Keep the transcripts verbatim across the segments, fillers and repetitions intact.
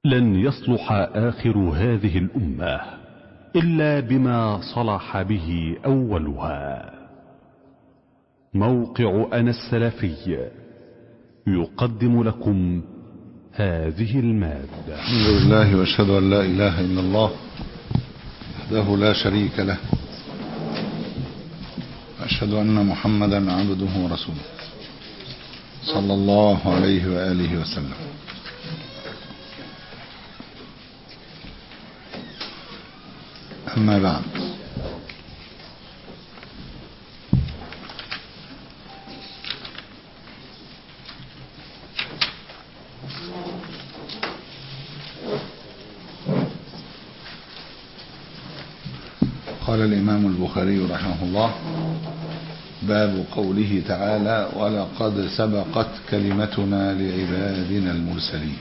لن يصلح آخر هذه الأمة إلا بما صلح به أولها. موقع أنا السلفي يقدم لكم هذه المادة. الحمد لله واشهد أن لا إله إلا الله وحده لا شريك له، واشهد أن محمدا عبده ورسوله صلى الله عليه وآله وسلم. أما بعد، قال الإمام البخاري رحمه الله: باب قوله تعالى: ولقد سبقت كلمتنا لعبادنا المرسلين.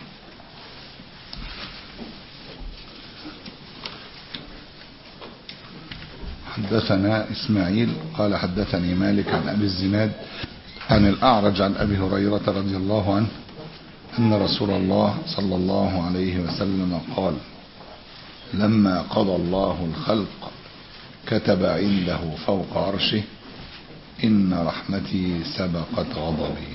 حدثنا إسماعيل قال حدثني مالك عن أبي الزناد عن الأعرج عن أبي هريرة رضي الله عنه أن رسول الله صلى الله عليه وسلم قال: لما قضى الله الخلق كتب عنده فوق عرشه: إن رحمتي سبقت غضبي.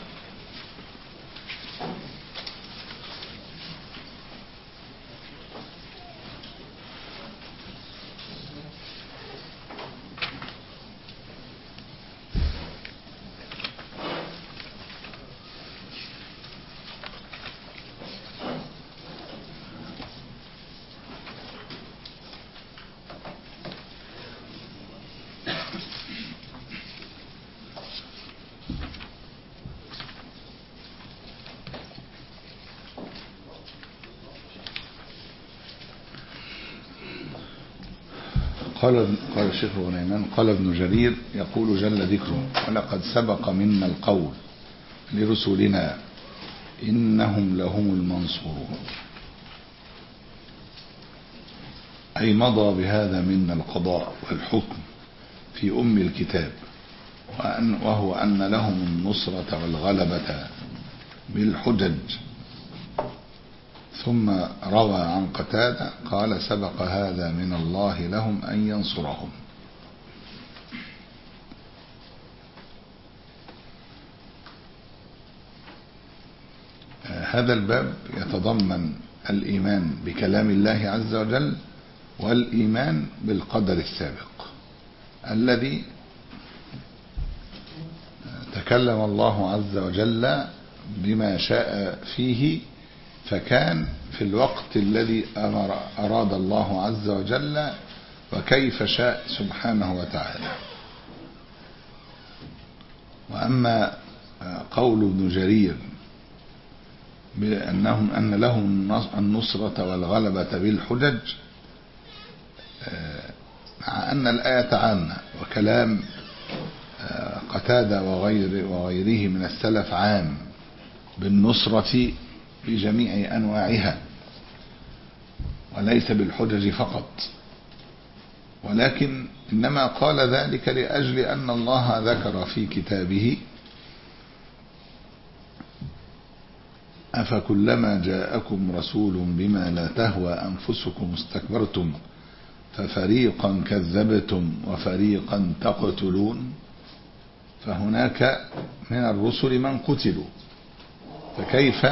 قال قال الشيخ غنيمان: قال ابن جرير يقول جل ذكره: ولقد سبق منا القول لرسلنا إنهم لهم المنصورون، أي مضى بهذا منا القضاء والحكم في أم الكتاب، وأن وهو أن لهم النصرة والغلبة بالحجج. ثم روى عن قتادة قال: سبق هذا من الله لهم أن ينصرهم. هذا الباب يتضمن الإيمان بكلام الله عز وجل والإيمان بالقدر السابق الذي تكلم الله عز وجل بما شاء فيه، فكان في الوقت الذي أمر أراد الله عز وجل وكيف شاء سبحانه وتعالى. وأما قول ابن جرير بأنهم أن لهم النصرة والغلبة بالحجج، مع أن الآية عامة وكلام قتادة وغير وغيره من السلف عام بالنصرة بجميع أنواعها وليس بالحجج فقط، ولكن إنما قال ذلك لأجل أن الله ذكر في كتابه: أفكلما جاءكم رسول بما لا تهوى أنفسكم استكبرتم ففريقا كذبتم وفريقا تقتلون. فهناك من الرسل من قتلوا، فكيف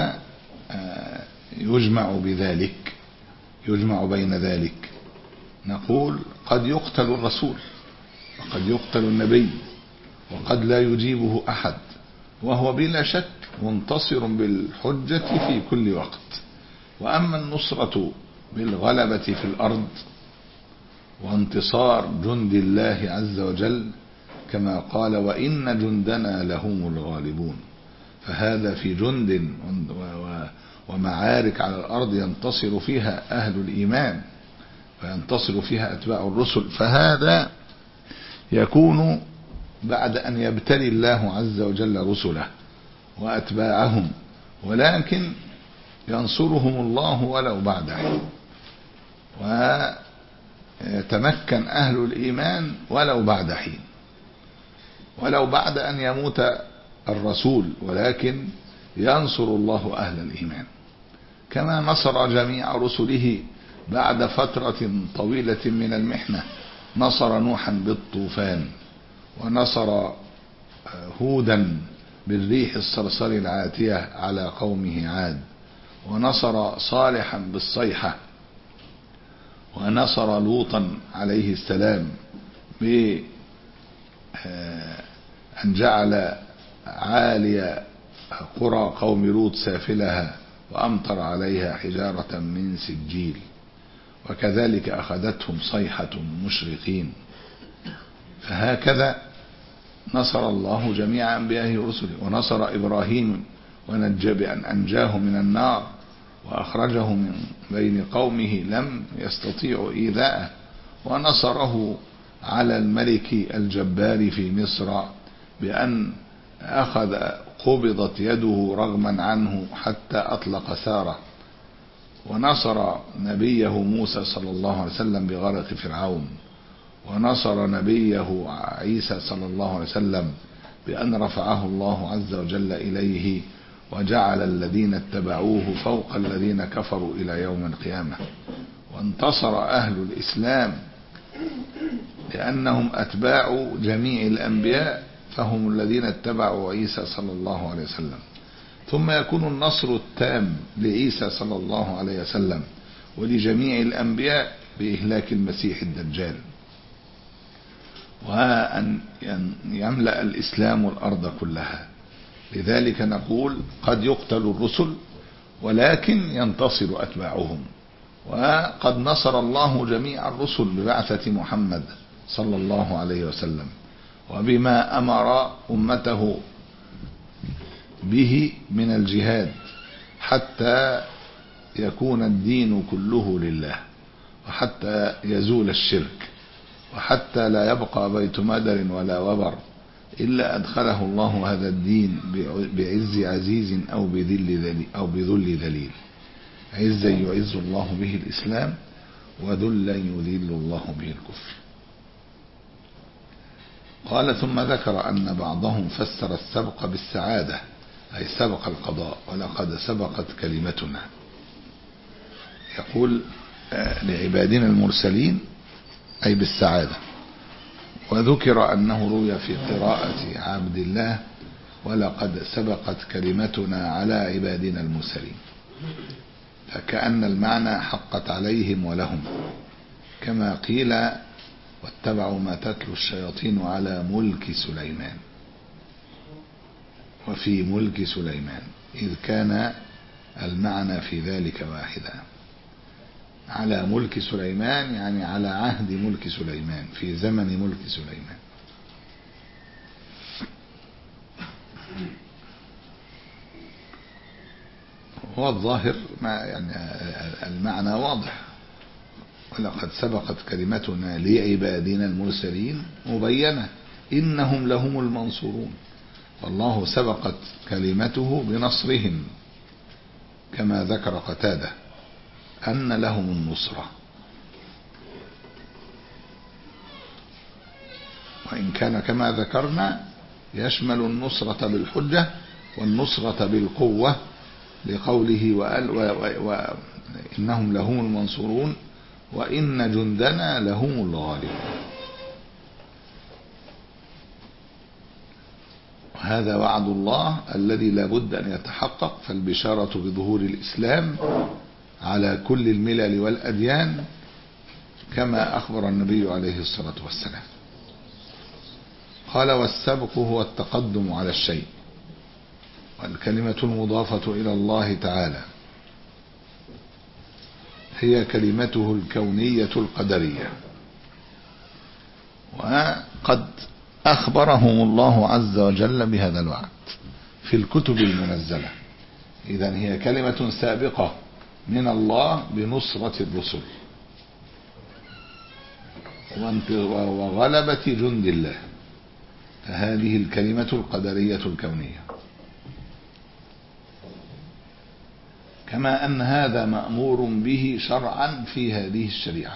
يجمع بذلك يجمع بين ذلك؟ نقول: قد يقتل الرسول وقد يقتل النبي وقد لا يجيبه أحد، وهو بلا شك منتصر بالحجة في كل وقت. وأما النصرة بالغلبة في الأرض وانتصار جند الله عز وجل كما قال: وإن جندنا لهم الغالبون، فهذا في جند ومعارك على الأرض ينتصر فيها أهل الإيمان وينتصر فيها أتباع الرسل، فهذا يكون بعد أن يبتلي الله عز وجل رسله وأتباعهم، ولكن ينصرهم الله ولو بعد حين، ويتمكن أهل الإيمان ولو بعد حين، ولو بعد أن يموت الرسول، ولكن ينصر الله أهل الإيمان. كما نصر جميع رسله بعد فترة طويلة من المحنة. نصر نوحا بالطوفان، ونصر هودا بالريح الصرصر العاتية على قومه عاد، ونصر صالحا بالصيحة، ونصر لوطا عليه السلام بأن جعل عالي قرى قوم لوط سافلها وأمطر عليها حجارة من سجيل، وكذلك أخذتهم صيحة مشرقين. فهكذا نصر الله جميع أنبيائه رسله. ونصر إبراهيم ونجى بأن أنجاه من النار وأخرجه من بين قومه لم يستطيعوا إيذاءه. ونصره على الملك الجبار في مصر بأن أخذ قبضت يده رغما عنه حتى أطلق ساره. ونصر نبيه موسى صلى الله عليه وسلم بغرق فرعون. ونصر نبيه عيسى صلى الله عليه وسلم بأن رفعه الله عز وجل إليه وجعل الذين اتبعوه فوق الذين كفروا إلى يوم القيامة. وانتصر أهل الإسلام لأنهم أتباع جميع الأنبياء، فهم الذين اتبعوا عيسى صلى الله عليه وسلم. ثم يكون النصر التام لعيسى صلى الله عليه وسلم ولجميع الأنبياء بإهلاك المسيح الدجال، وأن يملأ الإسلام الأرض كلها. لذلك نقول قد يقتل الرسل ولكن ينتصر أتباعهم. وقد نصر الله جميع الرسل ببعثة محمد صلى الله عليه وسلم وبما أمر أمته به من الجهاد حتى يكون الدين كله لله، وحتى يزول الشرك، وحتى لا يبقى بيت مدر ولا وبر إلا أدخله الله هذا الدين بعز عزيز أو بذل ذليل أو بذل ذليل. عزا يعز الله به الإسلام، وذلا يذل الله به الكفر. قال ثم ذكر أن بعضهم فسر السبق بالسعادة، أي سبق القضاء، ولقد سبقت كلمتنا. يقول لعبادنا المرسلين أي بالسعادة. وذكر أنه روي في قراءة عبد الله ولقد سبقت كلمتنا على عبادنا المرسلين، فكأن المعنى حقت عليهم ولهم، كما قيل واتبعوا ما تتلو الشياطين على ملك سليمان، وفي ملك سليمان، إذ كان المعنى في ذلك واحدا. على ملك سليمان يعني على عهد ملك سليمان، في زمن ملك سليمان. هو الظاهر ما يعني المعنى واضح، ولقد سبقت كلمتنا لعبادنا المرسلين مبينة إنهم لهم المنصورون. والله سبقت كلمته بنصرهم، كما ذكر قتادة أن لهم النصرة. وإن كان كما ذكرنا يشمل النصرة بالحجة والنصرة بالقوة، لقوله وقال وإنهم لهم المنصورون وإن جندنا لهم الغالبون. وهذا وعد الله الذي لا بد أن يتحقق، فالبشارة بظهور الإسلام على كل الملل والأديان كما أخبر النبي عليه الصلاة والسلام. قال والسبق هو التقدم على الشيء، والكلمة المضافة إلى الله تعالى هي كلمته الكونية القدرية. وقد أخبرهم الله عز وجل بهذا الوعد في الكتب المنزلة. إذن هي كلمة سابقة من الله بنصرة الرسل وغلبة جند الله، فهذه الكلمة القدرية الكونية. كما أن هذا مأمور به شرعا في هذه الشريعة،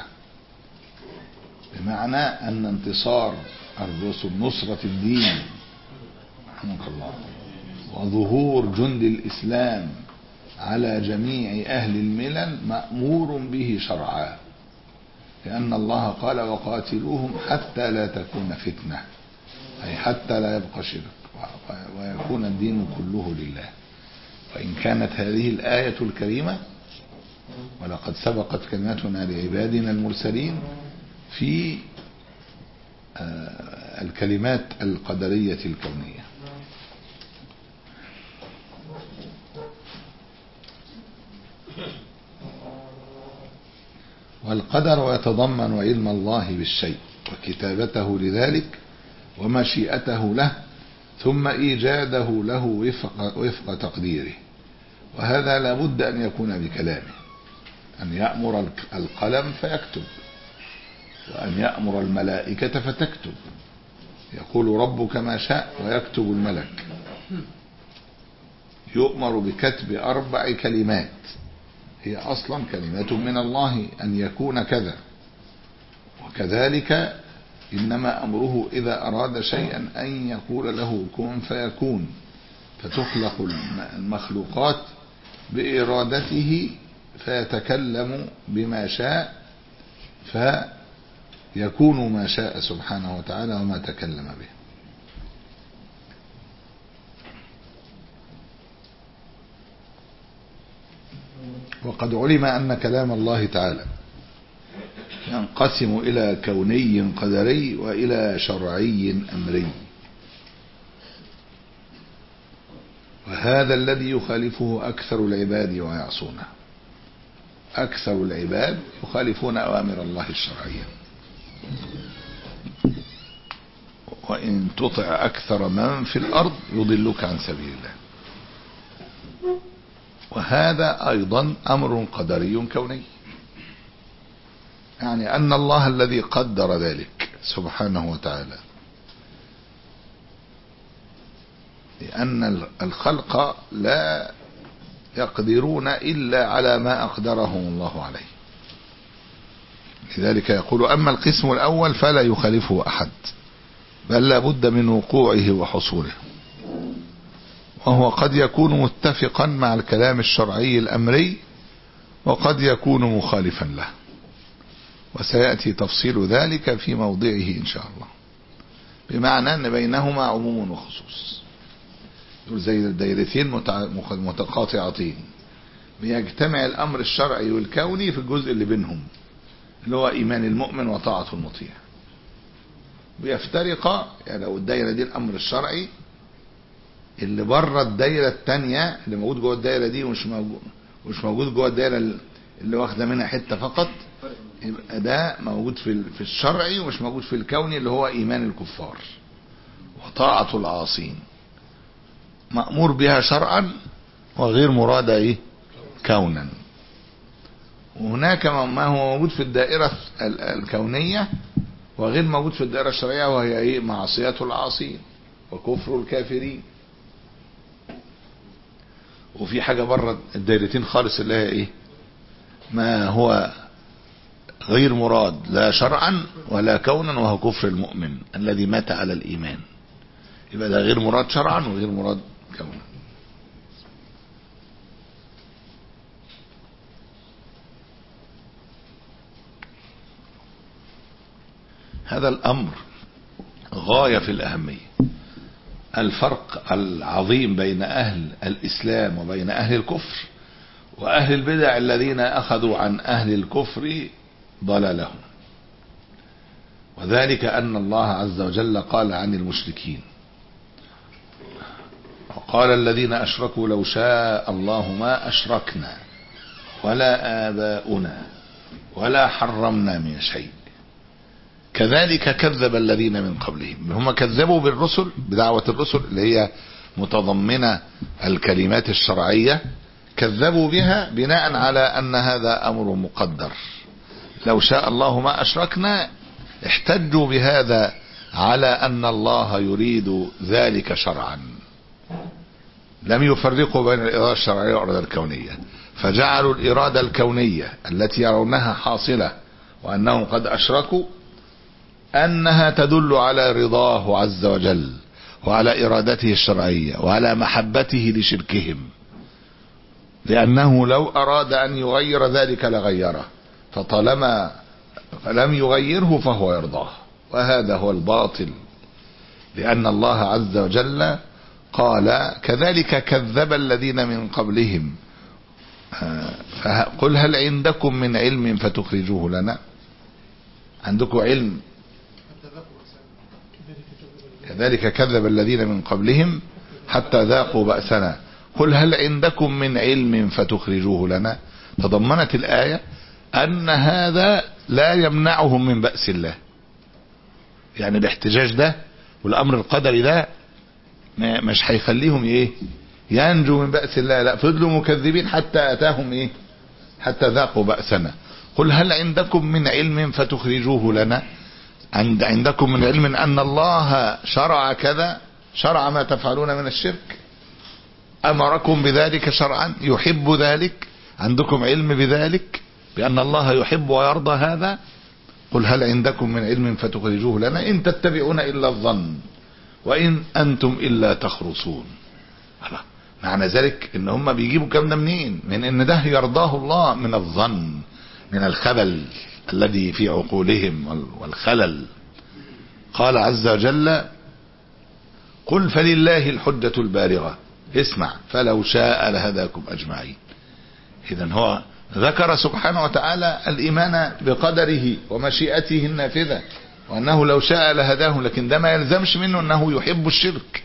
بمعنى أن انتصار الرسل، نصرة الدين رحمك الله، وظهور جند الإسلام على جميع أهل الملل مأمور به شرعا، لأن الله قال وقاتلوهم حتى لا تكون فتنة، أي حتى لا يبقى شرك ويكون الدين كله لله. وإن كانت هذه الآية الكريمة ولقد سبقت كلمتنا لعبادنا المرسلين في الكلمات القدرية الكونية. والقدر يتضمن علم الله بالشيء وكتابته لذلك ومشيئته له ثم إيجاده له وفق, وفق تقديره، وهذا لا بد أن يكون بكلامه، أن يأمر القلم فيكتب، وأن يأمر الملائكة فتكتب، يقول ربك ما شاء ويكتب الملك. يؤمر بكتب أربع كلمات هي أصلا كلمة من الله أن يكون كذا، وكذلك إنما أمره إذا أراد شيئا أن يقول له كن فيكون، فتخلق المخلوقات بإرادته فيتكلم بما شاء فيكون ما شاء سبحانه وتعالى وما تكلم به. وقد علم أن كلام الله تعالى ينقسم إلى كوني قدري وإلى شرعي أمري، وهذا الذي يخالفه أكثر العباد ويعصونه. أكثر العباد يخالفون أوامر الله الشرعية، وإن تطع أكثر من في الأرض يضلك عن سبيل الله. وهذا أيضا أمر قدري كوني، يعني أن الله الذي قدر ذلك سبحانه وتعالى، لأن الخلق لا يقدرون إلا على ما أقدرهم الله عليه. لذلك يقول أما القسم الأول فلا يخالفه أحد، بل لا بد من وقوعه وحصوله، وهو قد يكون متفقا مع الكلام الشرعي الأمري وقد يكون مخالفا له، وسيأتي تفصيل ذلك في موضعه إن شاء الله، بمعنى أن بينهما عموم وخصوص، زي الدائرتين متقاطعتين، بيجتمع الأمر الشرعي والكوني في الجزء اللي بينهم اللي هو إيمان المؤمن وطاعة المطيع، بيفترقا. يعني لو الدائرة دي الأمر الشرعي، اللي بره الدائرة التانية اللي موجود جوه الدائرة دي ومش موجود ومش موجود جوه الدائرة اللي واخده منها حتة فقط، يبقى ده موجود في في الشرعي ومش موجود في الكوني اللي هو إيمان الكفار وطاعة العاصين، مأمور بها شرعا وغير مرادة ايه كونا. وهناك ما هو موجود في الدائرة الكونية وغير موجود في الدائرة الشرعية، وهي ايه معصية العاصين وكفر الكافرين. وفي حاجة بره الدائرتين خالص اللي هي ايه ما هو غير مراد لا شرعا ولا كونا، وهو كفر المؤمن الذي مات على الإيمان. يبقى ده غير مراد شرعا وغير مراد كونا. هذا الأمر غاية في الأهمية. الفرق العظيم بين أهل الإسلام وبين أهل الكفر وأهل البدع الذين أخذوا عن أهل الكفر ضلالهم، وذلك أن الله عز وجل قال عن المشركين: وقال الذين أشركوا لو شاء الله ما أشركنا ولا آباؤنا ولا حرمنا من شيء كذلك كذب الذين من قبلهم. هم كذبوا بالرسل، بدعوة الرسل اللي هي متضمنة الكلمات الشرعية، كذبوا بها بناء على أن هذا أمر مقدر. لو شاء الله ما أشركنا، احتجوا بهذا على أن الله يريد ذلك شرعا، لم يفرقوا بين الإرادة الشرعية والإرادة الكونية، فجعلوا الإرادة الكونية التي يرونها حاصلة وأنهم قد أشركوا أنها تدل على رضاه عز وجل وعلى إرادته الشرعية وعلى محبته لشركهم، لأنه لو أراد أن يغير ذلك لغيره، فطالما لم يغيره فهو يرضاه، وهذا هو الباطل. لأن الله عز وجل قال كذلك كذب الذين من قبلهم قل هل عندكم من علم فتخرجوه لنا؟ عندكم علم؟ كذلك كذب الذين من قبلهم حتى ذاقوا بأسنا قل هل عندكم من علم فتخرجوه لنا. تضمنت الآية أن هذا لا يمنعهم من بأس الله، يعني الاحتجاج ده والأمر القدري ده مش هيخليهم ايه ينجوا من بأس الله، لا، فضلوا مكذبين حتى أتاهم ايه حتى ذاقوا بأسنا. قل هل عندكم من علم فتخرجوه لنا؟ عند عندكم من علم أن الله شرع كذا، شرع ما تفعلون من الشرك، أمركم بذلك شرعا، يحب ذلك، عندكم علم بذلك بأن الله يحب ويرضى هذا؟ قل هل عندكم من علم فتخرجوه لنا إن تتبعون إلا الظن وإن أنتم إلا تخرصون. معنى ذلك إن هم بيجيبوا كلام ده منين؟ من إن ده يرضاه الله من الظن، من الخبل الذي في عقولهم والخلل. قال عز وجل قل فلله الحجة البالغة، اسمع، فلو شاء لهداكم أجمعين. إذن هو ذكر سبحانه وتعالى الإيمان بقدره ومشيئته النافذة، وأنه لو شاء لهداهم، لكن ده ما يلزمش منه أنه يحب الشرك.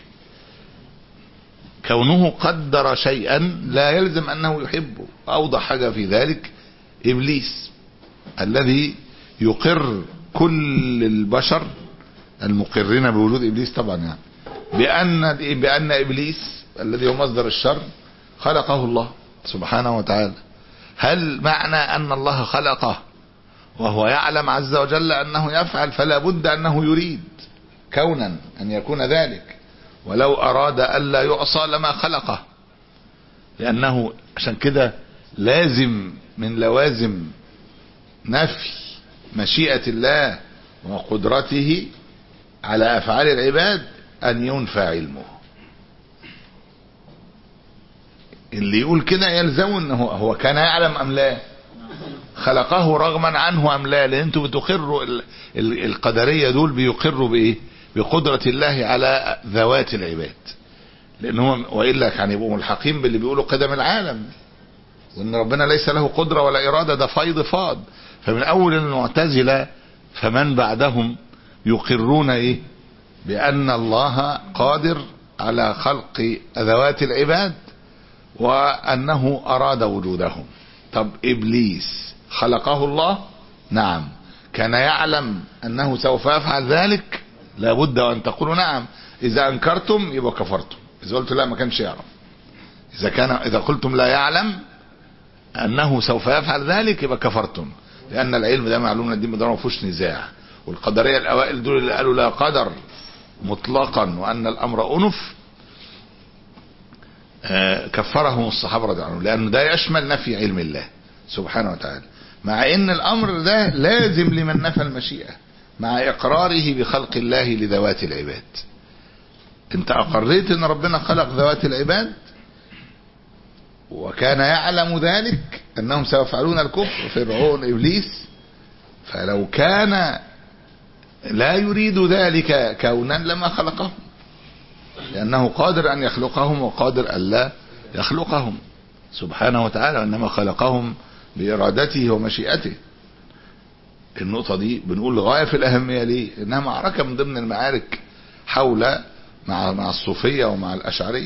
كونه قدر شيئا لا يلزم أنه يحبه. أوضح حاجة في ذلك إبليس الذي يقر كل البشر المقرين بوجود إبليس طبعا، يعني بأن بأن إبليس الذي هو مصدر الشر خلقه الله سبحانه وتعالى. هل معنى أن الله خلقه وهو يعلم عز وجل أنه يفعل فلا بد أنه يريد كونا أن يكون ذلك، ولو أراد ألا يعصى لما خلقه؟ لأنه عشان كده لازم من لوازم نفي مشيئة الله وقدرته على أفعال العباد أن ينفى علمه. اللي يقول كده يلزم أنه هو كان يعلم أم لا، خلقه رغما عنه أم لا، لأن انتوا بتقروا القدرية دول بيقروا بإيه؟ بقدرة الله على ذوات العباد، لأنهم وإلا كان يبقوا ملحقين باللي بيقولوا قدم العالم وإن ربنا ليس له قدرة ولا إرادة، ده فيض فاض. فمن أول المعتزلة فمن بعدهم يقرون إيه؟ بأن الله قادر على خلق ذوات العباد وأنه أراد وجودهم. طب إبليس خلقه الله؟ نعم. كان يعلم أنه سوف يفعل ذلك؟ لابد أن تقولوا نعم. إذا أنكرتم يبقى كفرتم، إذا قلت لا ما كانش يعرف. إذا كان إذا قلتم لا يعلم أنه سوف يفعل ذلك يبقى كفرتم، لأن العلم ده معلوم من الدين، ده ما فيهوش نزاع. والقدرية الأوائل دول اللي قالوا لا قدر مطلقا وأن الأمر أنف كفرهم الصحابة رضي الله عنهم، لأنه ده يشمل نفي علم الله سبحانه وتعالى، مع ان الامر ده لازم لمن نفى المشيئة مع اقراره بخلق الله لذوات العباد. انت اقريت ان ربنا خلق ذوات العباد وكان يعلم ذلك انهم سيفعلون الكفر، فرعون ابليس، فلو كان لا يريد ذلك كونا لما خلقهم، لانه قادر ان يخلقهم وقادر الا يخلقهم سبحانه وتعالى، انما خلقهم بإرادته ومشيئته. النقطة دي بنقول غاية في الأهمية. ليه؟ إنها معركة من ضمن المعارك حول مع مع الصوفية ومع الأشعرية،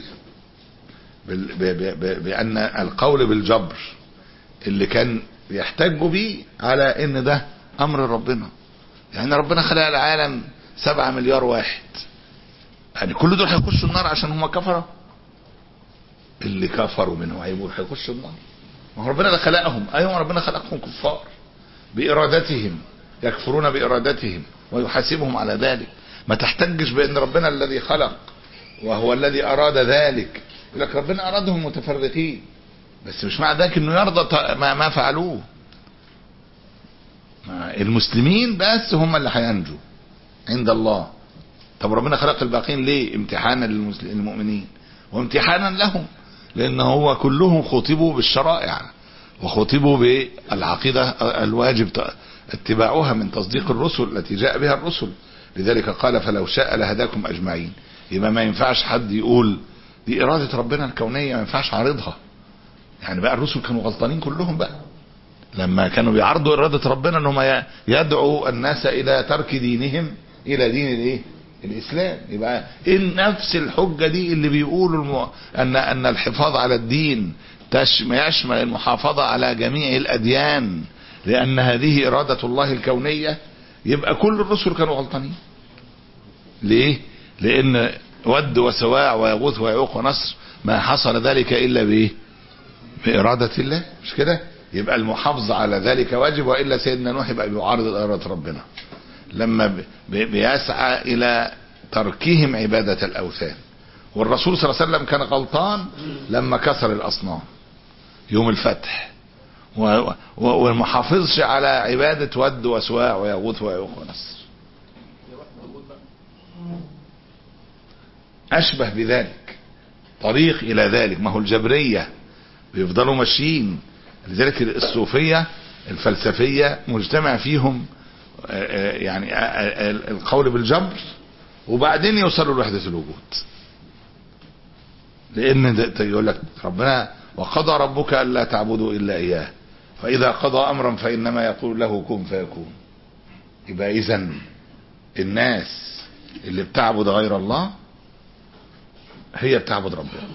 بأن القول بالجبر اللي كان يحتجوا بيه على إن ده أمر ربنا، يعني ربنا خلق العالم سبعة مليار واحد، يعني كل دول هيخشوا النار عشان هم كفروا؟ اللي كفروا منه هيخشوا النار. ما ربنا اللي خلقهم. ايوه ربنا خلقهم كفار بارادتهم، يكفرون بارادتهم ويحاسبهم على ذلك. ما تحتجش بان ربنا الذي خلق وهو الذي اراد ذلك، يقول لك ربنا ارادهم متفرقين، بس مش مع ذلك انه يرضى ما, ما فعلوه. المسلمين بس هم اللي هينجوا عند الله. طب ربنا خلق الباقين ليه؟ امتحانا للمؤمنين وامتحانا لهم، لان هو كلهم خطبوا بالشرائع وخطبوا بالعقيدة الواجب اتباعها من تصديق الرسل التي جاء بها الرسل. لذلك قال فلو شاء لهداكم اجمعين. يبقى ما ينفعش حد يقول دي ارادة ربنا الكونية ما ينفعش عارضها. يعني بقى الرسل كانوا غلطانين كلهم بقى لما كانوا بيعرضوا ارادة ربنا انهم يدعوا الناس الى ترك دينهم الى دين الايه الاسلام. يبقى ان نفس الحجة دي اللي بيقولوا الم... ان ان الحفاظ على الدين يشمل المحافظة على جميع الاديان لان هذه ارادة الله الكونية، يبقى كل الرسل كانوا غلطانين. ليه؟ لان ود وسواع ويغوث ويعوق ونصر ما حصل ذلك الا بايه؟ بارادة الله، مش كده؟ يبقى المحافظة على ذلك واجب، وإلا سيدنا نوح يبقى بيعارض إرادة ربنا لما بيسعى إلى تركهم عبادة الأوثان. والرسول صلى الله عليه وسلم كان غلطان لما كسر الأصنام يوم الفتح ومحافظش على عبادة ود وسواع ويغوث ويعوق ونصر. أشبه بذلك طريق إلى ذلك، ما هو الجبرية بيفضلوا ماشيين. لذلك الصوفية الفلسفية مجتمع فيهم يعني القول بالجبر وبعدين يوصلوا لوحدة الوجود. لان يقول لك ربنا وقضى ربك الا تعبدوا الا اياه فاذا قضى امرا فانما يقول له كن فيكون. يبقى اذا الناس اللي بتعبد غير الله هي بتعبد ربنا.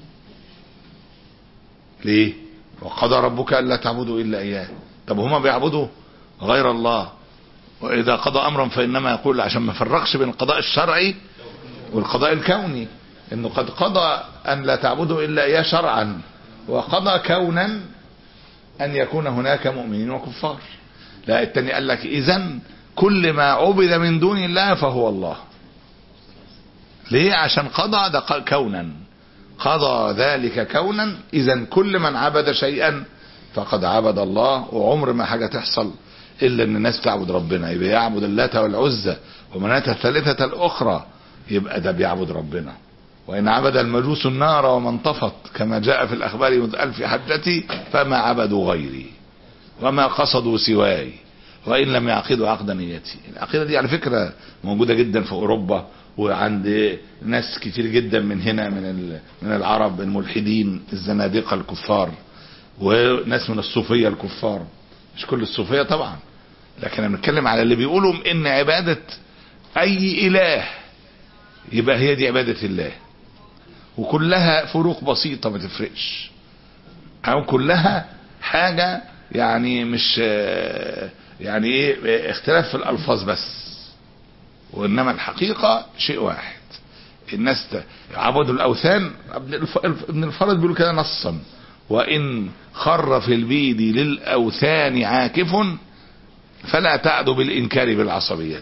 ليه؟ وقضى ربك الا تعبدوا الا اياه. طب هما بيعبدوا غير الله واذا قضى امرا فانما يقول، عشان ما فرقش بين القضاء الشرعي والقضاء الكوني، انه قد قضى ان لا تعبدوا الا اياه شرعا وقضى كونا ان يكون هناك مؤمنين وكفار. لا، التاني قال لك اذن كل ما عبد من دون الله فهو الله. ليه؟ عشان قضى ده كونا، قضى ذلك كونا. اذن كل من عبد شيئا فقد عبد الله، وعمر ما حاجة تحصل الا ان الناس تعبد ربنا. يبقى يعبد اللات والعزى ومناة الثالثة الاخرى، يبقى ده بيعبد ربنا. وان عبد المجوس النار وما انطفت كما جاء في الاخبار منذ الف حجتي فما عبدوا غيري وما قصدوا سواي وان لم يعقدوا عقد نيتي. العقيدة دي على فكرة موجودة جدا في اوروبا وعند ناس كتير جدا من هنا من من العرب الملحدين الزنادقة الكفار، وناس من الصوفية الكفار. مش كل الصوفية طبعا، لكن انا بنتكلم على اللي بيقولوا ان عبادة اي اله يبقى هي دي عبادة الله، وكلها فروق بسيطة ما تفرقش، او كلها حاجة يعني مش يعني ايه اختلاف في الالفاظ بس، وانما الحقيقة شيء واحد. الناس عبدوا الاوثان. ابن الفرد بيقول كده نصا: وان خر في البيد للاوثان عاكف فلا تعد بالانكار بالعصبية.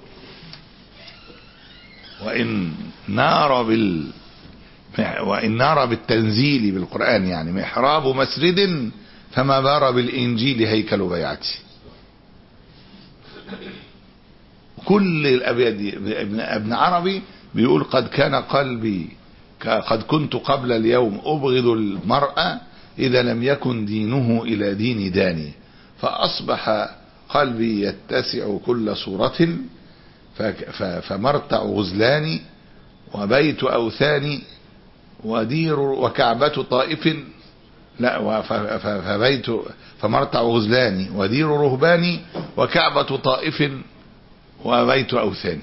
وان نار بال وان نار بالتنزيل بالقرآن يعني محراب مسرد فما بار بالانجيل هيكل بيعتي. كل الابيات دي ابن عربي بيقول: قد كان قلبي قد كنت قبل اليوم ابغض المرأة اذا لم يكن دينه الى دين داني، فاصبح قلبي يتسع كل صورة فمرتع غزلاني وبيت اوثاني ودير وكعبة طائف لا فبيت فمرتع غزلاني ودير رهباني وكعبة طائف وبيت اوثاني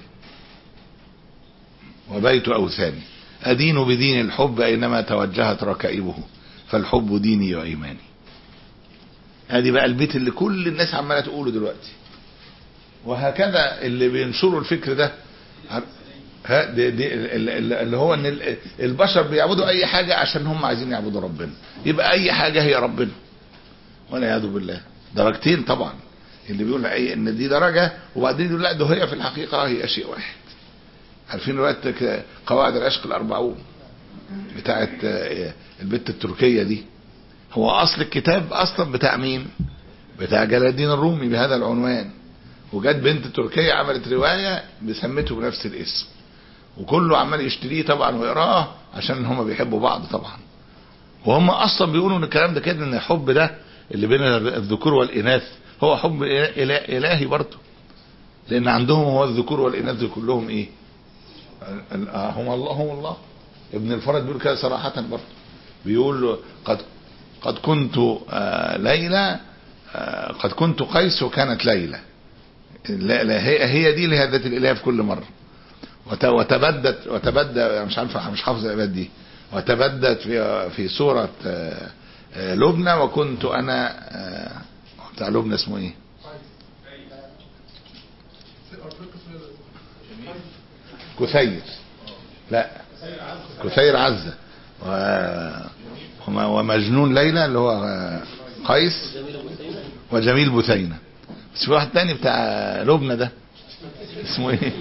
وبيت اوثاني ادين بدين الحب اينما توجهت ركائبه فالحب ديني وايماني. ادي بقى البيت اللي كل الناس عماله تقوله دلوقتي. وهكذا اللي بينشروا الفكر ده دي دي اللي هو ان البشر بيعبدوا اي حاجة عشان هم عايزين يعبدوا ربنا، يبقى اي حاجة هي ربنا والعياذ بالله. درجتين طبعا، اللي بيقول اي ان دي درجة وبعدين يقول لا ده هي في الحقيقة هي شيء واحد. عارفين رواية قواعد العشق الاربعون بتاعت البت التركية دي؟ هو اصل الكتاب اصلا بتاع مين؟ بتاع جلال الدين الرومي بهذا العنوان، وجت بنت تركية عملت رواية بسمته بنفس الاسم، وكله عمال يشتريه طبعا ويقراه عشان هم بيحبوا بعض طبعا. وهم اصلا بيقولوا ان الكلام ده كده، ان الحب ده اللي بين الذكور والاناث هو حب الهي برضه، لان عندهم هو الذكور والاناث كلهم ايه؟ هم الله هم الله. ابن الفرج بيقول كده صراحة برضه، بيقول قد قد كنت ليلى، قد كنت قيس وكانت ليلى. لا لا هي هي دي لهذة الاله في كل مرة. وتبدت وتبدى مش عارف مش حافظ الابيات دي، وتبدت في في سورة لبنى، وكنت انا بتاع لبنى اسمه ايه؟ كثير، لا كثير عزة، ومجنون ليلى اللي هو قيس، وجميل بثينة. بس في واحد تاني بتاع لبنى ده اسمه ايه؟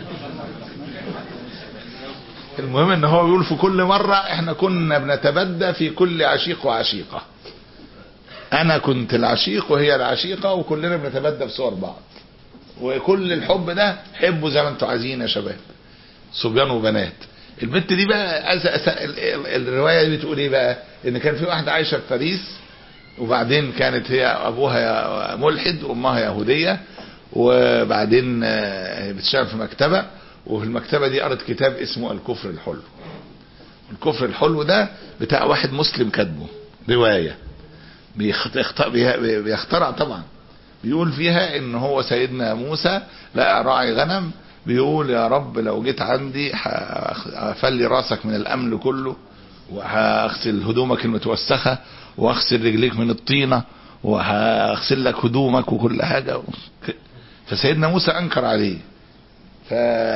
المهم ان هو بيقول في كل مرة احنا كنا بنتبدى في كل عشيق وعشيقة، انا كنت العشيق وهي العشيقة، وكلنا بنتبدى في صور بعض، وكل الحب ده حبوا زي ما انتوا عايزين يا شباب، صبيان وبنات. البنت دي بقى أز... أز... الرواية دي بتقول ايه بقى؟ ان كان في واحدة عايشة في باريس، وبعدين كانت هي ابوها ملحد وامها يهودية، وبعدين بتشتغل في مكتبة، وفي المكتبة دي قرأت كتاب اسمه الكفر الحلو. الكفر الحلو ده بتاع واحد مسلم كاتبه رواية، بيخترع, بيخترع طبعا. بيقول فيها ان هو سيدنا موسى لقى راعي غنم، بيقول يا رب لو جيت عندي هفلي راسك من الامل كله، وهغسل هدومك المتوسخة، واغسل رجليك من الطينة، وهغسل لك هدومك وكل حاجة. فسيدنا موسى انكر عليه، ف...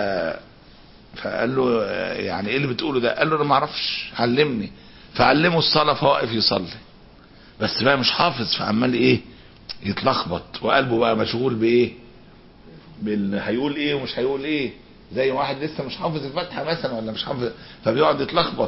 فقال له يعني ايه اللي بتقوله ده؟ قال له انا ما اعرفش، علمني. فعلمه الصلاة، فواقف يصلي، بس بقى مش حافظ، فعمال ايه يتلخبط، وقلبه بقى مشغول بايه؟ بال... هيقول ايه ومش هيقول ايه، زي واحد لسه مش حافظ الفاتحة مثلا، ولا مش حافظ، فبيقعد يتلخبط.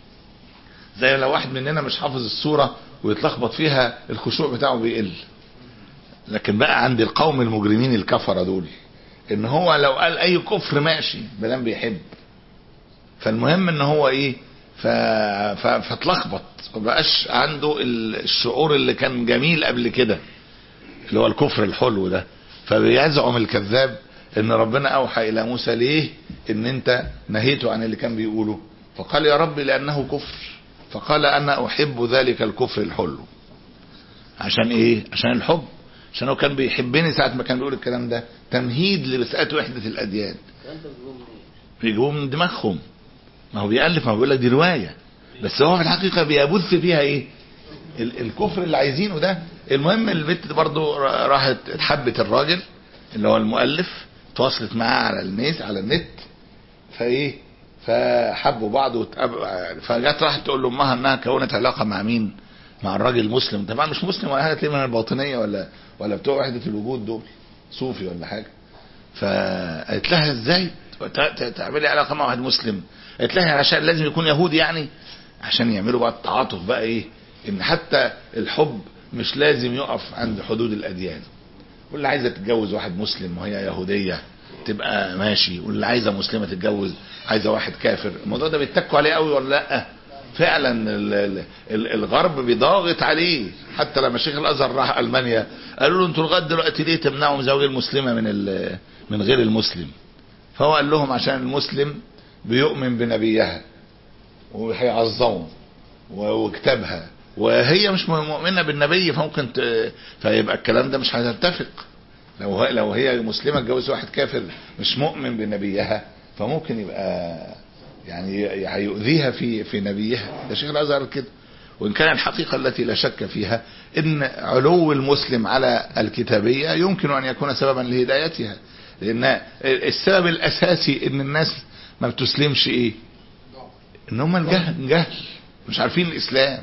زي لو واحد مننا مش حافظ السورة ويتلخبط فيها، الخشوع بتاعه بيقل. لكن بقى عند القوم المجرمين الكفرة دول، ان هو لو قال اي كفر ماشي مادام بيحب. فالمهم ان هو ايه، ف... ف... فاتلخبط، مبقاش عنده الشعور اللي كان جميل قبل كده، اللي هو الكفر الحلو ده. فبيزعم الكذاب ان ربنا اوحى الى موسى ليه ان انت نهيته عن اللي كان بيقوله، فقال يا رب لانه كفر، فقال انا احب ذلك الكفر الحلو. عشان ايه؟ عشان الحب، عشان هو كان بيحبني ساعة ما كان بيقول الكلام ده، تمهيد لرسالة وحدة الاديان. بيجيبوه من دماغهم، ما هو بيألف، ما هو بيقول لك دي رواية، بس هو في الحقيقة بيبث فيها ايه؟ الكفر اللي عايزينه ده. المهم البنت برضو راحت اتحبت الراجل اللي هو المؤلف، تواصلت معاه على النيس على النت، فايه فحبوا بعض، فجت راحت تقول لامها انها كونت علاقة مع مين؟ مع الراجل المسلم. طبعا مش مسلم ولا حاجه، تلاقيه من الباطنيه ولا ولا بتوع وحده الوجود دول، صوفي ولا حاجه. فقالت لها ازاي تعملي علاقه مع واحد مسلم؟ قالت لها عشان لازم يكون يهودي يعني، عشان يعملوا بقى التعاطف بقى ايه، ان حتى الحب مش لازم يقف عند حدود الاديان. واللي عايزه تتجوز واحد مسلم وهي يهوديه تبقى ماشي، واللي عايزه مسلمه تتجوز عايزه واحد كافر. الموضوع ده بيتكوا عليه قوي ولا لا؟ فعلا الغرب بيضاغط عليه. حتى لما شيخ الازهر راح المانيا قالوا له انتوا لغايه دلوقتي ليه تمنعوا زواج المسلمه من من غير المسلم؟ فهو قال لهم عشان المسلم بيؤمن بنبيها وهيعظمه وكتابها، وهي مش مؤمنه بالنبي، فممكن ت... فيبقى الكلام ده مش هيتفق. لو لو هي مسلمه اتجوزت واحد كافر مش مؤمن بنبيها، فممكن يبقى يعني هيؤذيها في في نبيها. ده شيخ الازهر كده. وان كان الحقيقه التي لا شك فيها ان علو المسلم على الكتابيه يمكن ان يكون سببا لهدايتها، لان السبب الاساسي ان الناس ما بتسلمش ايه؟ ان هم الجهل، جهل، مش عارفين الاسلام،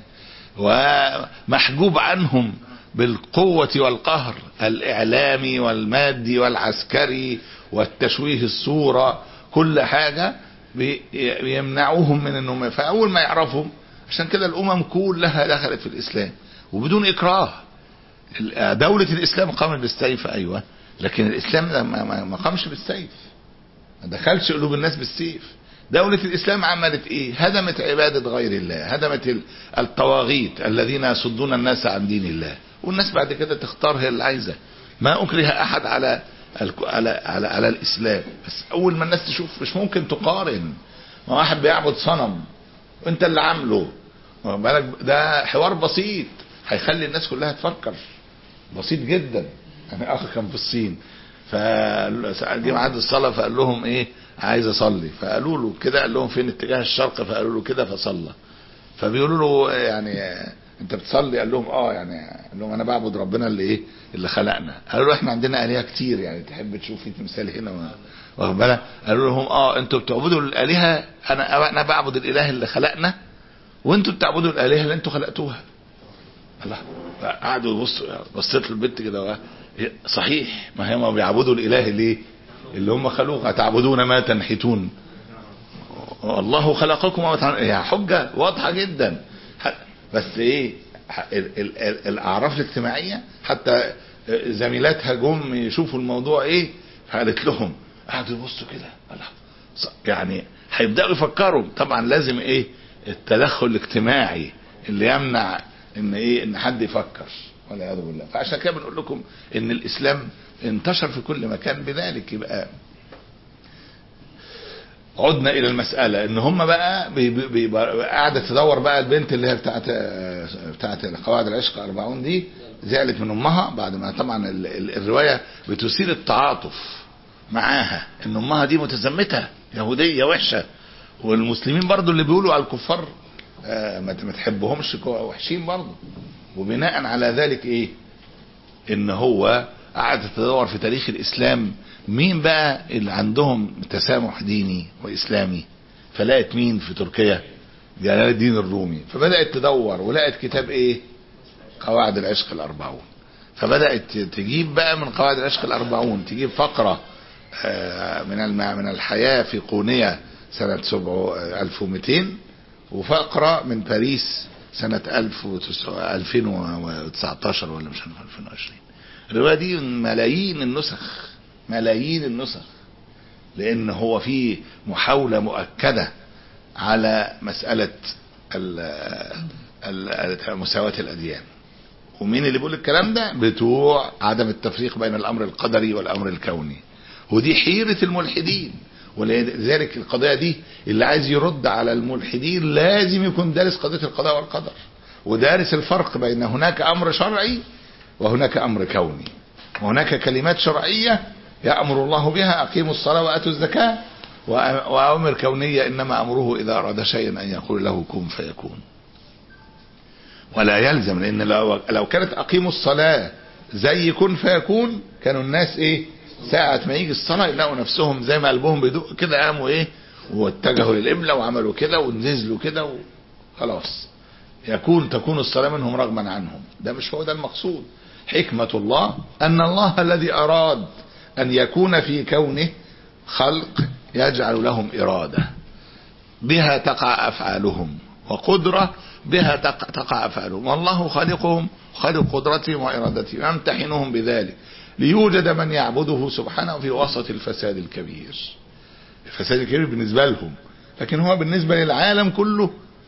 ومحجوب عنهم بالقوه والقهر الاعلامي والمادي والعسكري والتشويه الصوره، كل حاجه بيمنعوهم من انهم. فاول ما يعرفهم، عشان كده الامم كلها دخلت في الاسلام وبدون اكراه. دولة الاسلام قامت بالسيف ايوه، لكن الاسلام ما قامش بالسيف، ما دخلش قلوب الناس بالسيف. دولة الإسلام عملت إيه؟ هدمت عبادة غير الله، هدمت الطواغيت الذين يصدون الناس عن دين الله، والناس بعد كده تختار هي اللي عايزة. ما أكره أحد على على على, على الإسلام، بس أول ما الناس تشوف مش ممكن تقارن. ما واحد بيعبد صنم وأنت اللي عامله، بالك ده حوار بسيط هيخلي الناس كلها تفكر، بسيط جدا. يعني أخ كان في الصين فجي ميعاد الصلاة فقال لهم ايه عايز اصلي، فقالوا له كده، قال لهم فين اتجاه الشرق، فقالوا له كده، فصلى. فبيقولوا له يعني انت بتصلي؟ قال لهم اه، يعني قال لهم انا بعبد ربنا اللي ايه اللي خلقنا. قالوا له احنا عندنا آلهة كتير، يعني تحب تشوف في تمثال هنا واخد بالك؟ قالوا لهم اه انتوا بتعبدوا الآلهة، انا انا بعبد الاله اللي خلقنا وانتوا بتعبدوا الآلهة اللي انتوا خلقتوها. الله، قعدوا يبصوا، بصيت للبنت كده، صحيح، ما هم بيعبدوا الاله ليه اللي هم خلقوه، هتعبدون ما تنحتون والله خلقكم وما تعملون. هي حجه واضحه جدا، بس ايه الاعراف الاجتماعيه حتى زميلاتها جم يشوفوا الموضوع ايه، فقالت لهم، قعدوا يبصوا كده، الله، يعني هيبداوا يفكروا. طبعا لازم ايه التدخل الاجتماعي اللي يمنع ان ايه ان حد يفكر والعياذ بالله. فعشان كده بنقول لكم ان الاسلام انتشر في كل مكان بذلك. يبقى عدنا الى المسألة ان هم بقى قاعدة تدور بقى البنت اللي هي بتاعت بتاعت قواعد العشق أربعون دي، زعلت من امها بعد ما طبعا الرواية بتثير التعاطف معاها، ان امها دي متزمتة يهودية وحشة، والمسلمين برضو اللي بيقولوا على الكفار آه ما تحبهمش وحشين برضو. وبناء على ذلك ايه ان هو قعد تدور في تاريخ الاسلام مين بقى اللي عندهم تسامح ديني واسلامي، فلقت مين في تركيا؟ جلال الدين الرومي. فبدأت تدور ولقت كتاب ايه قواعد العشق الاربعون، فبدأت تجيب بقى من قواعد العشق الاربعون تجيب فقرة آه من من الحياة في قونية سنة ألف ومئتين، وفقرة من باريس سنة ألفين وتسعتاشر ولا مش عارف ألفين وعشرين. الرواية دي ملايين النسخ، ملايين النسخ، لأن هو فيه محاولة مؤكدة على مسألة مساواة الأديان. ومين اللي بيقول الكلام ده؟ بتوع عدم التفريق بين الأمر القدري والأمر الكوني، ودي حيرة الملحدين. ولذلك القضية دي اللي عايز يرد على الملحدين لازم يكون دارس قضية القضاء والقدر، ودارس الفرق بين هناك امر شرعي وهناك امر كوني. وهناك كلمات شرعية يأمر الله بها، اقيموا الصلاة واتوا الزكاة، وامر كونية انما امره اذا اراد شيئا ان يقول له كن فيكون. ولا يلزم، لان لو, لو كانت اقيموا الصلاة زي كن فيكون كانوا الناس ايه ساعة ما يجي الصلاة يلاقوا نفسهم زي ما قلبهم بيدق كده، قاموا ايه واتجهوا للقبلة وعملوا كده ونزلوا كده وخلاص، يكون تكون الصلاة منهم رغما عنهم. ده مش هو ده المقصود. حكمة الله ان الله الذي اراد ان يكون في كونه خلق يجعل لهم ارادة بها تقع افعالهم، وقدرة بها تقع افعالهم، والله خالقهم خالق قدرتهم وارادتهم، يمتحنهم بذلك ليوجد من يعبده سبحانه في وسط الفساد الكبير. الفساد الكبير بالنسبة لهم، لكن هو بالنسبة للعالم كله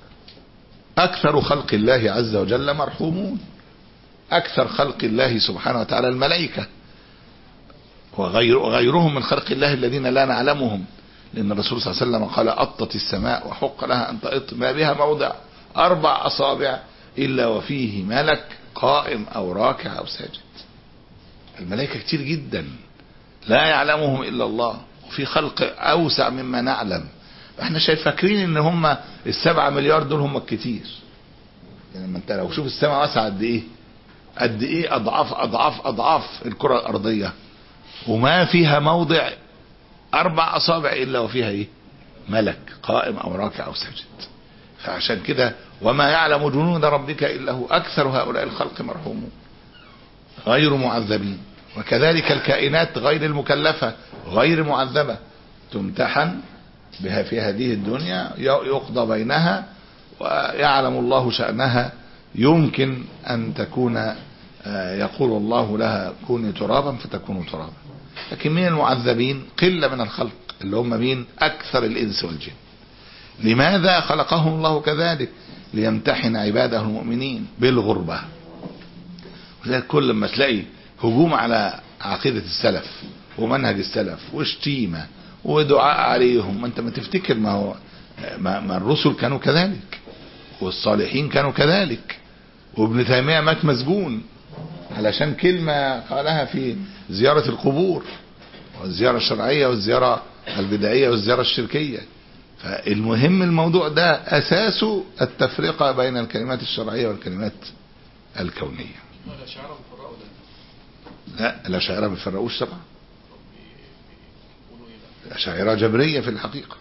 أكثر خلق الله عز وجل مرحومون. أكثر خلق الله سبحانه وتعالى الملائكة، وغير وغيرهم من خلق الله الذين لا نعلمهم، لأن الرسول صلى الله عليه وسلم قال أطت السماء وحق لها أن تأط ما بها موضع أربع أصابع إلا وفيه ملك قائم أو راكع أو ساجد. الملائكة كتير جدا لا يعلمهم إلا الله، وفي خلق أوسع مما نعلم. احنا شايف فاكرين ان هم السبعة مليار دول هم الكتير، يعني لما انت لو شوف السماء واسعة قد ايه، قد ايه اضعاف اضعاف اضعاف الكرة الارضية، وما فيها موضع اربع اصابع الا وفيها ايه ملك قائم او راكع او ساجد. فعشان كده وما يعلم جنود ربك الا هو، اكثر هؤلاء الخلق مرحومون غير معذبين. وكذلك الكائنات غير المكلفة غير معذبة تمتحن بها في هذه الدنيا، يقضى بينها ويعلم الله شأنها. يمكن أن تكون يقول الله لها كوني ترابا فتكون ترابا. لكن من المعذبين قلة من الخلق اللي هم مين؟ أكثر الإنس والجن. لماذا خلقهم الله كذلك؟ ليمتحن عباده المؤمنين بالغربة. ولذلك كل ما تلاقي هجوم على عقيدة السلف ومنهج السلف وشتيمة ودعاء عليهم، ما انت ما تفتكر ما هو ما, ما الرسل كانوا كذلك والصالحين كانوا كذلك، وابن تيمية مات مسجون علشان كلمة قالها في زيارة القبور، والزيارة الشرعية والزيارة البدعية والزيارة الشركية. فالمهم الموضوع ده أساسه التفرقة بين الكلمات الشرعية والكلمات الكونية. لا الأشاعرة ما بيفرقوش طبعا، الأشاعرة جبرية في الحقيقة.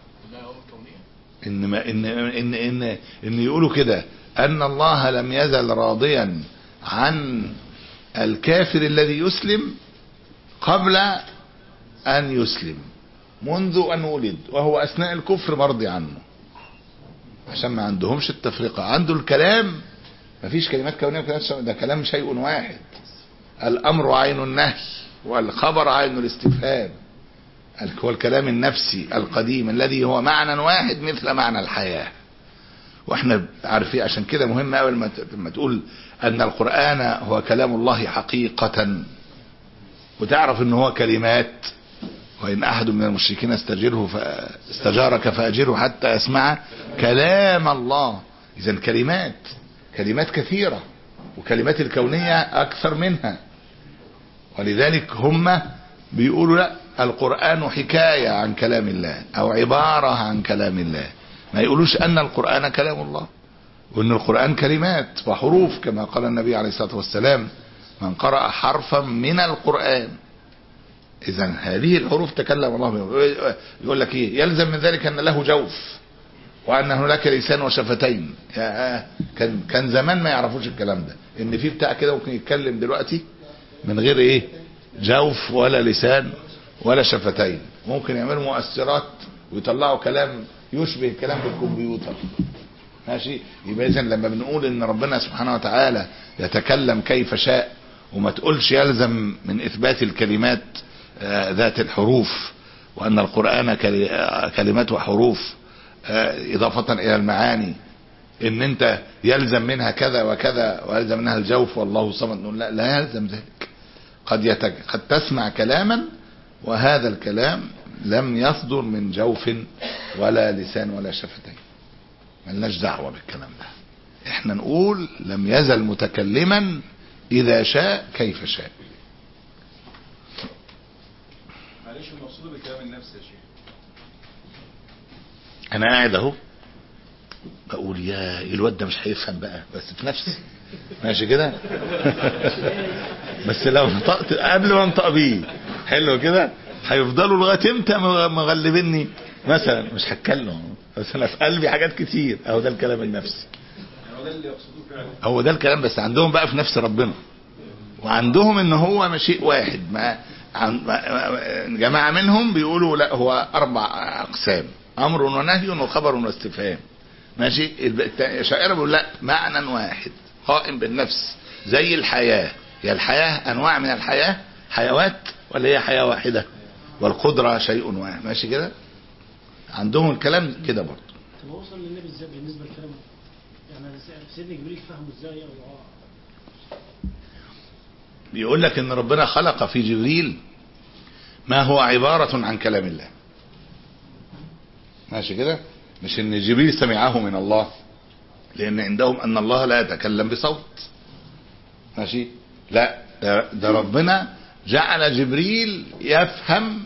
إن ما إن إن إن إن يقولوا كده أن الله لم يزل راضيا عن الكافر الذي يسلم قبل أن يسلم منذ أن ولد، وهو أثناء الكفر مرضي عنه، عشان ما عندهمش التفرقة. عنده الكلام ما فيش كلمات كونية وكلمات شرعية، ده كلام شيء واحد. الأمر عين النهي والخبر عين الاستفهام. هو الكلام النفسي القديم الذي هو معنى واحد مثل معنى الحياة. واحنا عارفين عشان كده مهم قوي لما تقول ان القرآن هو كلام الله حقيقة، وتعرف ان هو كلمات. وان احد من المشركين استجره فاستجارك فاجره حتى يسمع كلام الله. اذا كلمات كلمات كثيرة، وكلمات الكونية اكثر منها. ولذلك هم بيقولوا لا القرآن حكاية عن كلام الله او عبارة عن كلام الله، ما يقولوش ان القرآن كلام الله، وان القرآن كلمات وحروف كما قال النبي عليه الصلاة والسلام من قرأ حرفا من القرآن. اذا هذه الحروف تكلم الله بها. يقول لك ايه؟ يلزم من ذلك ان له جوف وان هناك لسان وشفتين. كان كان زمان ما يعرفوش الكلام ده، ان في بتاع كده ممكن يتكلم دلوقتي من غير ايه؟ جوف ولا لسان ولا شفتين. ممكن يعملوا مؤثرات ويطلعوا كلام يشبه كلام بالكمبيوتر. ماشي؟ يبقى اذا لما بنقول ان ربنا سبحانه وتعالى يتكلم كيف شاء، وما تقولش يلزم من اثبات الكلمات ذات الحروف وان القرآن كلمات وحروف اضافة الى المعاني، ان انت يلزم منها كذا وكذا ويلزم منها الجوف والله صمد. نقول لا لا يلزم ذلك. قد يتك... قد تسمع كلاما وهذا الكلام لم يصدر من جوف ولا لسان ولا شفتين، ملناش دعوة بالكلام ده. احنا نقول لم يزل متكلما اذا شاء كيف شاء. معلش المقصود بالكلام النفسي يا شيخ. انا قاعد اهو بقول يا الواد ده مش هيفهم بقى، بس في نفسي ماشي كده. بس لو نطقت قبل ما انطق بيه حلو كده هيفضلوا لغايه امتى مغلبيني مثلا؟ مش هتكلم، بس انا في قلبي حاجات كتير. اهو ده الكلام النفسي، هو ده اللي يقصدوه فعلا، هو ده الكلام. بس عندهم بقى في نفس ربنا، وعندهم ان هو شيء واحد. ما جماعه منهم بيقولوا لا هو اربع اقسام: امر ونهي وخبر واستفهام. ماشي؟ الشاعر بيقول لا معنى واحد قائم بالنفس زي الحياة. هي الحياة انواع من الحياة، حيوات ولا هي حياة واحدة؟ والقدرة شيء واحد. ماشي كده؟ عندهم الكلام كده برضه. طب هو وصل للنبي ازاي بالنسبة لكلامه؟ يعني سيدنا جبريل فهمه ازاي؟ او بيقول لك ان ربنا خلق في جبريل ما هو عبارة عن كلام الله. ماشي كده؟ مش ان جبريل سمعه من الله، لان عندهم ان الله لا يتكلم بصوت. ماشي؟ لا ده, ده ربنا جعل جبريل يفهم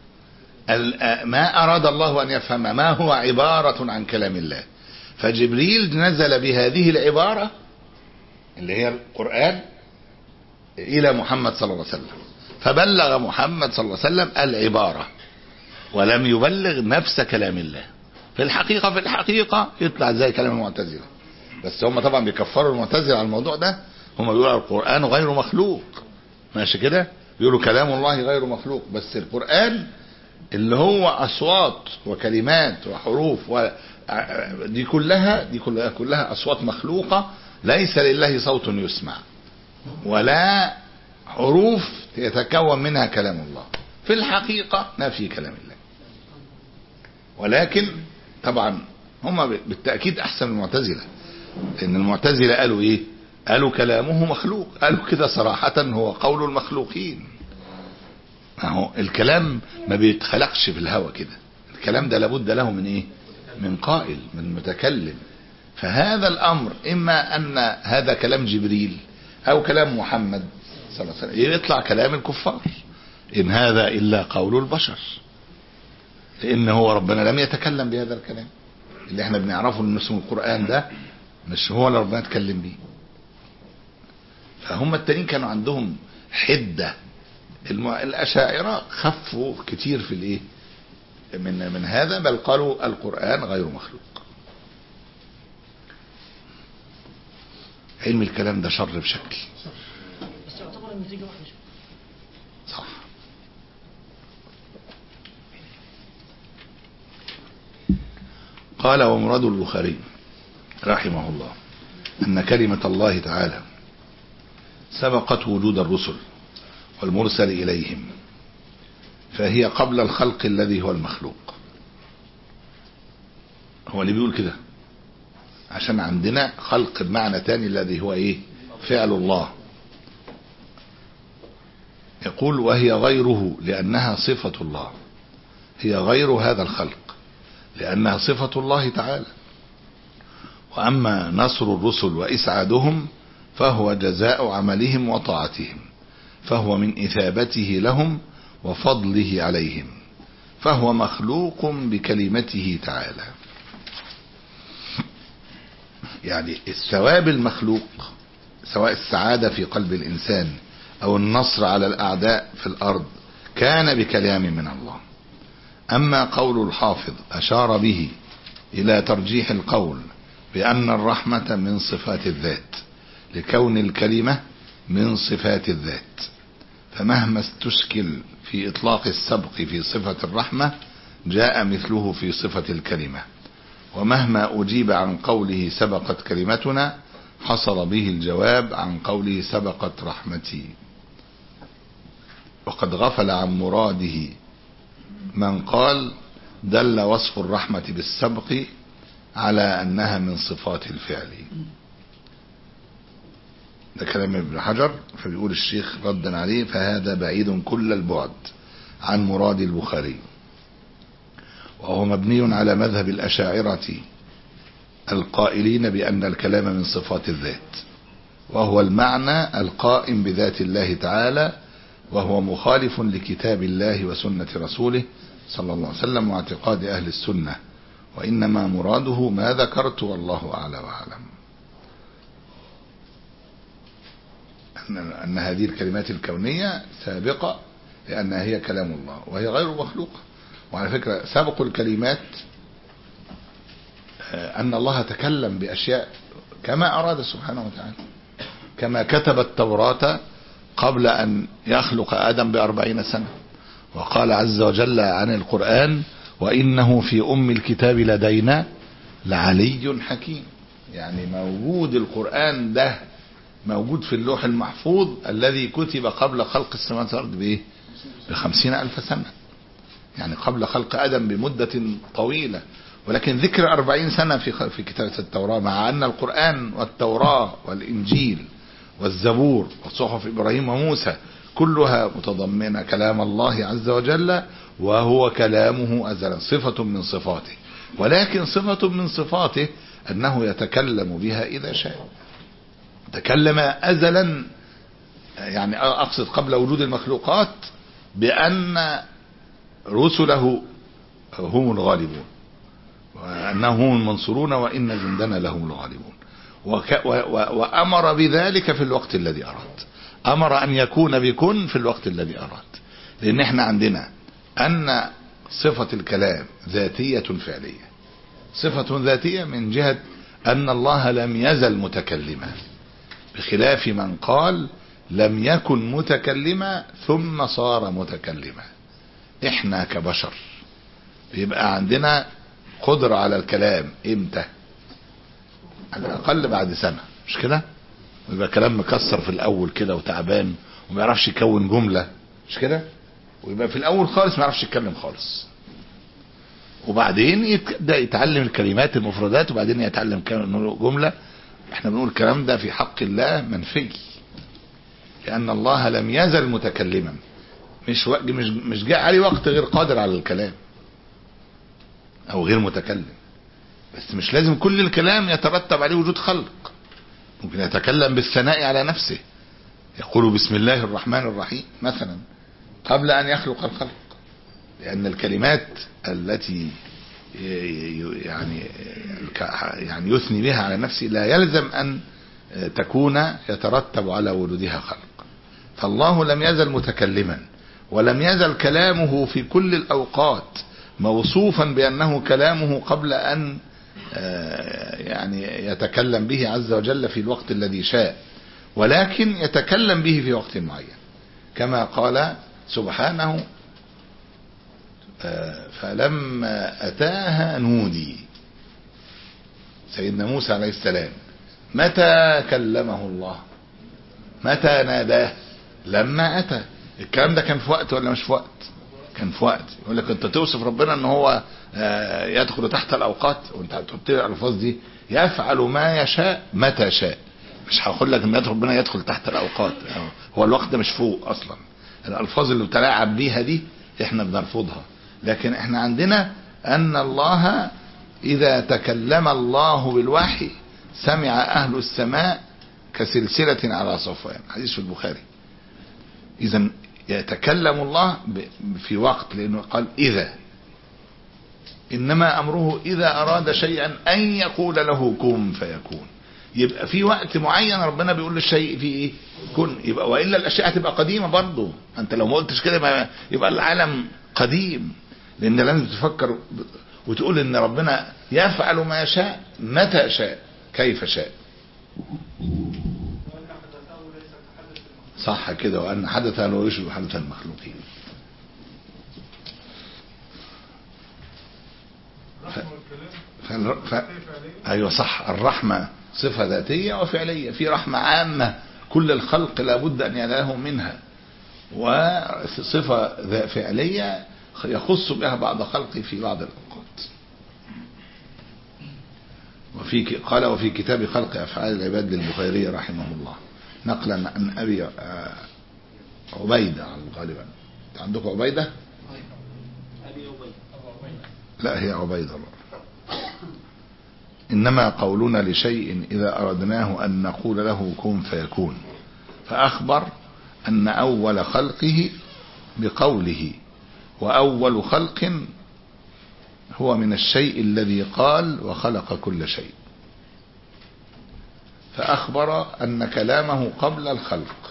ما اراد الله ان يفهم، ما هو عبارة عن كلام الله. فجبريل نزل بهذه العبارة اللي هي القرآن الى محمد صلى الله عليه وسلم، فبلغ محمد صلى الله عليه وسلم العبارة ولم يبلغ نفس كلام الله. في الحقيقة في الحقيقة يطلع زي كلام المعتزلة. بس هم طبعا بيكفروا المعتزلة على الموضوع ده. هم بيقولوا القرآن غير مخلوق. ماشي كده؟ بيقولوا كلام الله غير مخلوق. بس القرآن اللي هو أصوات وكلمات وحروف و... دي كلها دي كلها كلها أصوات مخلوقة، ليس لله صوت يسمع ولا حروف يتكون منها كلام الله. في الحقيقة نفي كلام الله. ولكن طبعا هم بالتأكيد احسن من المعتزلة، لان المعتزلة قالوا ايه؟ قالوا كلامه مخلوق، قالوا كده صراحة هو قول المخلوقين. ما هو الكلام ما بيتخلقش في الهوى كده، الكلام ده لابد له من ايه؟ من قائل، من متكلم. فهذا الامر اما ان هذا كلام جبريل او كلام محمد صلى الله عليه وسلم، يطلع كلام الكفار ان هذا الا قول البشر، لان هو ربنا لم يتكلم بهذا الكلام اللي احنا بنعرفه ان اسمه القرآن ده مش هو اللي ربنا اتكلم بيه. فهم التانيين كانوا عندهم حدة، الاشاعرة خفوا كتير في الايه من من هذا، بل قالوا القرآن غير مخلوق. علم الكلام ده شر بشكل، بس يعتبر النتيجة واحدة. صح. قال ومراد البخاري رحمه الله أن كلمة الله تعالى سبقت وجود الرسل والمرسل إليهم، فهي قبل الخلق الذي هو المخلوق. هو اللي بيقول كده عشان عندنا خلق بمعنى تاني الذي هو ايه؟ فعل الله. يقول وهي غيره لأنها صفة الله، هي غير هذا الخلق لأنها صفة الله تعالى. وأما نصر الرسل وإسعادهم فهو جزاء عملهم وطاعتهم، فهو من إثابته لهم وفضله عليهم، فهو مخلوق بكلمته تعالى. يعني الثواب المخلوق سواء السعادة في قلب الإنسان أو النصر على الأعداء في الأرض كان بكلام من الله. أما قول الحافظ أشار به إلى ترجيح القول بأن الرحمة من صفات الذات لكون الكلمة من صفات الذات، فمهما استشكل في إطلاق السبق في صفة الرحمة جاء مثله في صفة الكلمة، ومهما أجيب عن قوله سبقت كلمتنا حصل به الجواب عن قوله سبقت رحمتي. وقد غفل عن مراده من قال دل وصف الرحمة بالسبق على أنها من صفات الفعل. ده كلام ابن حجر. فبيقول الشيخ ردا عليه فهذا بعيد كل البعد عن مراد البخاري، وهو مبني على مذهب الأشاعرة القائلين بأن الكلام من صفات الذات، وهو المعنى القائم بذات الله تعالى، وهو مخالف لكتاب الله وسنة رسوله صلى الله عليه وسلم واعتقاد أهل السنة، وإنما مراده ما ذكرت والله أعلى وأعلم. أن هذه الكلمات الكونية سابقة لأنها هي كلام الله وهي غير مخلوقة. وعلى فكرة سبق الكلمات أن الله تكلم بأشياء كما أراد سبحانه وتعالى، كما كتب التوراة قبل أن يخلق آدم بأربعين سنة، وقال عز وجل عن القرآن وإنه في أم الكتاب لدينا لعلي حكيم. يعني موجود القرآن ده موجود في اللوح المحفوظ الذي كتب قبل خلق السماوات والأرض بإيه؟ بخمسين ألف سنة، يعني قبل خلق آدم بمدة طويلة. ولكن ذكر أربعين سنة في في كتابة التوراة، مع أن القرآن والتوراة والإنجيل والزبور وصحف إبراهيم وموسى كلها متضمنة كلام الله عز وجل، وهو كلامه أزلا صفة من صفاته. ولكن صفة من صفاته أنه يتكلم بها إذا شاء. تكلم أزلا، يعني أقصد قبل وجود المخلوقات، بأن رسله هم الغالبون وأنهم هم المنصورون وإن جندنا لهم الغالبون. وك و و وأمر بذلك في الوقت الذي أراد، أمر أن يكون بكن في الوقت الذي أراد. لأن احنا عندنا أن صفة الكلام ذاتية فعلية، صفة ذاتية من جهة أن الله لم يزل متكلما، بخلاف من قال لم يكن متكلما ثم صار متكلما. احنا كبشر بيبقى عندنا قدرة على الكلام امتى؟ على الأقل بعد سنة، مش كده؟ ويبقى كلام مكسر في الأول كده وتعبان وما يعرفش يكون جملة، مش كده؟ ويبقى في الأول خالص ما يعرفش يتكلم خالص. وبعدين يبدأ يتعلم الكلمات المفردات، وبعدين يتعلم جملة. احنا بنقول الكلام ده في حق الله منفي، لأن الله لم يزل متكلما، مش و... مش مش جاء عليه وقت غير قادر على الكلام أو غير متكلم. بس مش لازم كل الكلام يترتب عليه وجود خلق. ممكن يتكلم بالثناء على نفسه، يقول بسم الله الرحمن الرحيم مثلا قبل أن يخلق الخلق، لأن الكلمات التي يعني يعني يثني بها على نفسه لا يلزم أن تكون يترتب على وجودها خلق. فالله لم يزل متكلما، ولم يزل كلامه في كل الأوقات موصوفا بأنه كلامه قبل أن يعني يتكلم به عز وجل في الوقت الذي شاء، ولكن يتكلم به في وقت معين، كما قال سبحانه فلما أتاها نودي. سيدنا موسى عليه السلام متى كلمه الله؟ متى ناداه؟ لما أتى. الكلام ده كان في وقت ولا مش في وقت؟ كان في وقت. يقول لك انت توصف ربنا ان هو يدخل تحت الاوقات، وانت هتحط لي الالفاظ دي يفعل ما يشاء متى شاء. مش هقول لك ان ربنا يدخل تحت الاوقات، هو الوقت ده مش فوق اصلا. الالفاظ اللي بتلاعب بيها دي احنا بنرفضها، لكن احنا عندنا ان الله اذا تكلم الله بالوحي سمع اهل السماء كسلسلة على صفوان، حديث في البخاري. اذا يتكلم الله في وقت، لانه قال اذا، انما امره اذا اراد شيئا ان يقول له كن فيكون. يبقى في وقت معين ربنا بيقول للشيء فيه ايه؟ كن. يبقى والا الاشياء هتبقى قديمه برضه. انت لو ما قلتش كده يبقى العالم قديم، لان لازم تفكر وتقول ان ربنا يفعل ما يشاء متى شاء كيف شاء. صح كده، وان حدث له يشبه حدث المخلوقين. ف... ف... ف... ايوه صح. الرحمه صفه ذاتيه وفعليه. في رحمه عامه كل الخلق لابد ان ينالهم منها، وصفه فعليه يخص بها بعض خلقه في بعض الاوقات. وفي قال وفي كتاب خلق افعال العباد للبخاري رحمه الله نقلا عن ابي عبيده غالبا. عندكم عبيده؟ لا هي عبيده الله. انما قولنا لشيء اذا اردناه ان نقول له كن فيكون، فاخبر ان اول خلقه بقوله، واول خلق هو من الشيء الذي قال وخلق كل شيء. فأخبر أن كلامه قبل الخلق،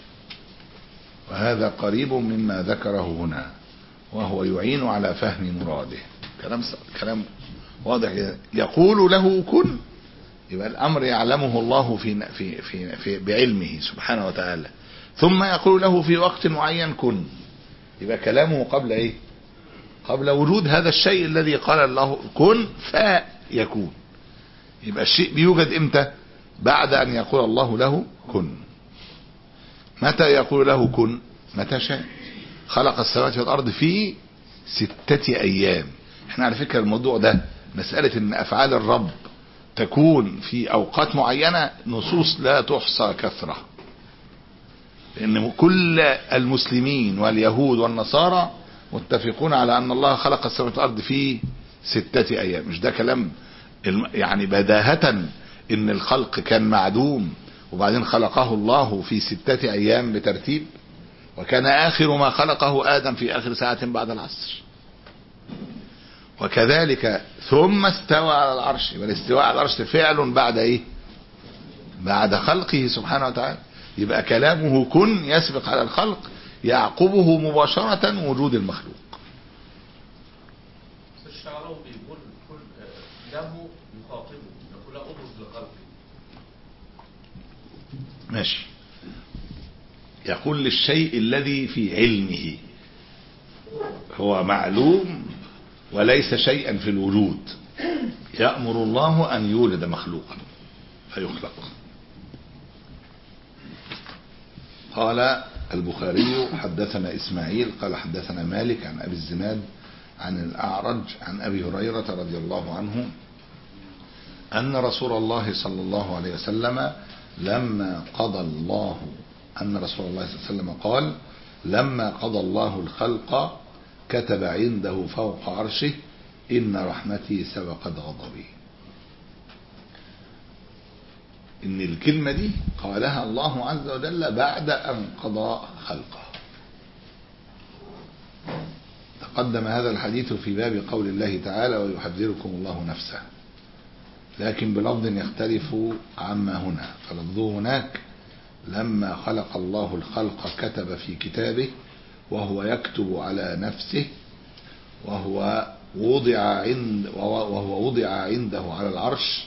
وهذا قريب مما ذكره هنا، وهو يعين على فهم مراده. كلام كلام واضح. يقول له كن، يبقى الأمر يعلمه الله في في في, في بعلمه سبحانه وتعالى، ثم يقول له في وقت معين كن. يبقى كلامه قبل ايه؟ قبل وجود هذا الشيء الذي قال الله كن فيكون. يبقى الشيء بيوجد امتى؟ بعد ان يقول الله له كن. متى يقول له كن؟ متى شاء. خلق السماوات والارض في ستة ايام. احنا على فكرة الموضوع ده مسألة ان افعال الرب تكون في اوقات معينة نصوص لا تحصى كثرة، لان كل المسلمين واليهود والنصارى متفقون على ان الله خلق السماوات والارض في ستة ايام. مش ده كلام يعني بداهة ان الخلق كان معدوم وبعدين خلقه الله في ستة ايام بترتيب، وكان اخر ما خلقه ادم في اخر ساعة بعد العصر. وكذلك ثم استوى على العرش. والاستواء على العرش فعل بعد ايه؟ بعد خلقه سبحانه وتعالى. يبقى كلامه كن يسبق على الخلق، يعقبه مباشرة وجود المخلوق. الشعراوي بيقول له يخاطبه يقول له ابرز لخلقه. ماشي. يقول للشيء الذي في علمه، هو معلوم وليس شيئا في الوجود. يأمر الله أن يولد مخلوقا فيخلق. قال البخاري حدثنا إسماعيل قال حدثنا مالك عن أبي الزناد عن الأعرج عن أبي هريرة رضي الله عنه أن رسول الله صلى الله عليه وسلم لما قضى الله أن رسول الله صلى الله عليه وسلم قال لما قضى الله الخلق كتب عنده فوق عرشه إن رحمتي سبقت غضبي. إن الكلمة دي قالها الله عز وجل بعد أن قضى خلقه. تقدم هذا الحديث في باب قول الله تعالى ويحذركم الله نفسه، لكن بلفظ يختلف عما هنا. فلفظه هناك لما خلق الله الخلق كتب في كتابه وهو يكتب على نفسه وهو وضع عند وهو وضع عنده على العرش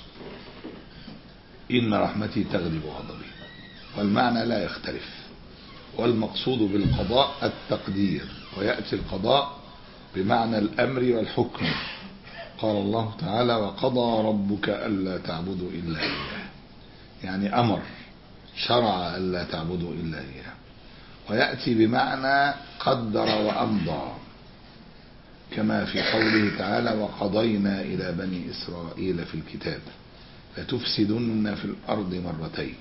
إن رحمتي تغلب غضبي، والمعنى لا يختلف. والمقصود بالقضاء التقدير، ويأتي القضاء بمعنى الأمر والحكم. قال الله تعالى وقضى ربك ألا تعبدوا إلا إياه، يعني أمر شرع ألا تعبدوا إلا إياه. ويأتي بمعنى قدر وأمضى كما في قوله تعالى وقضينا إلى بني إسرائيل في الكتاب لتفسدن في الأرض مرتين.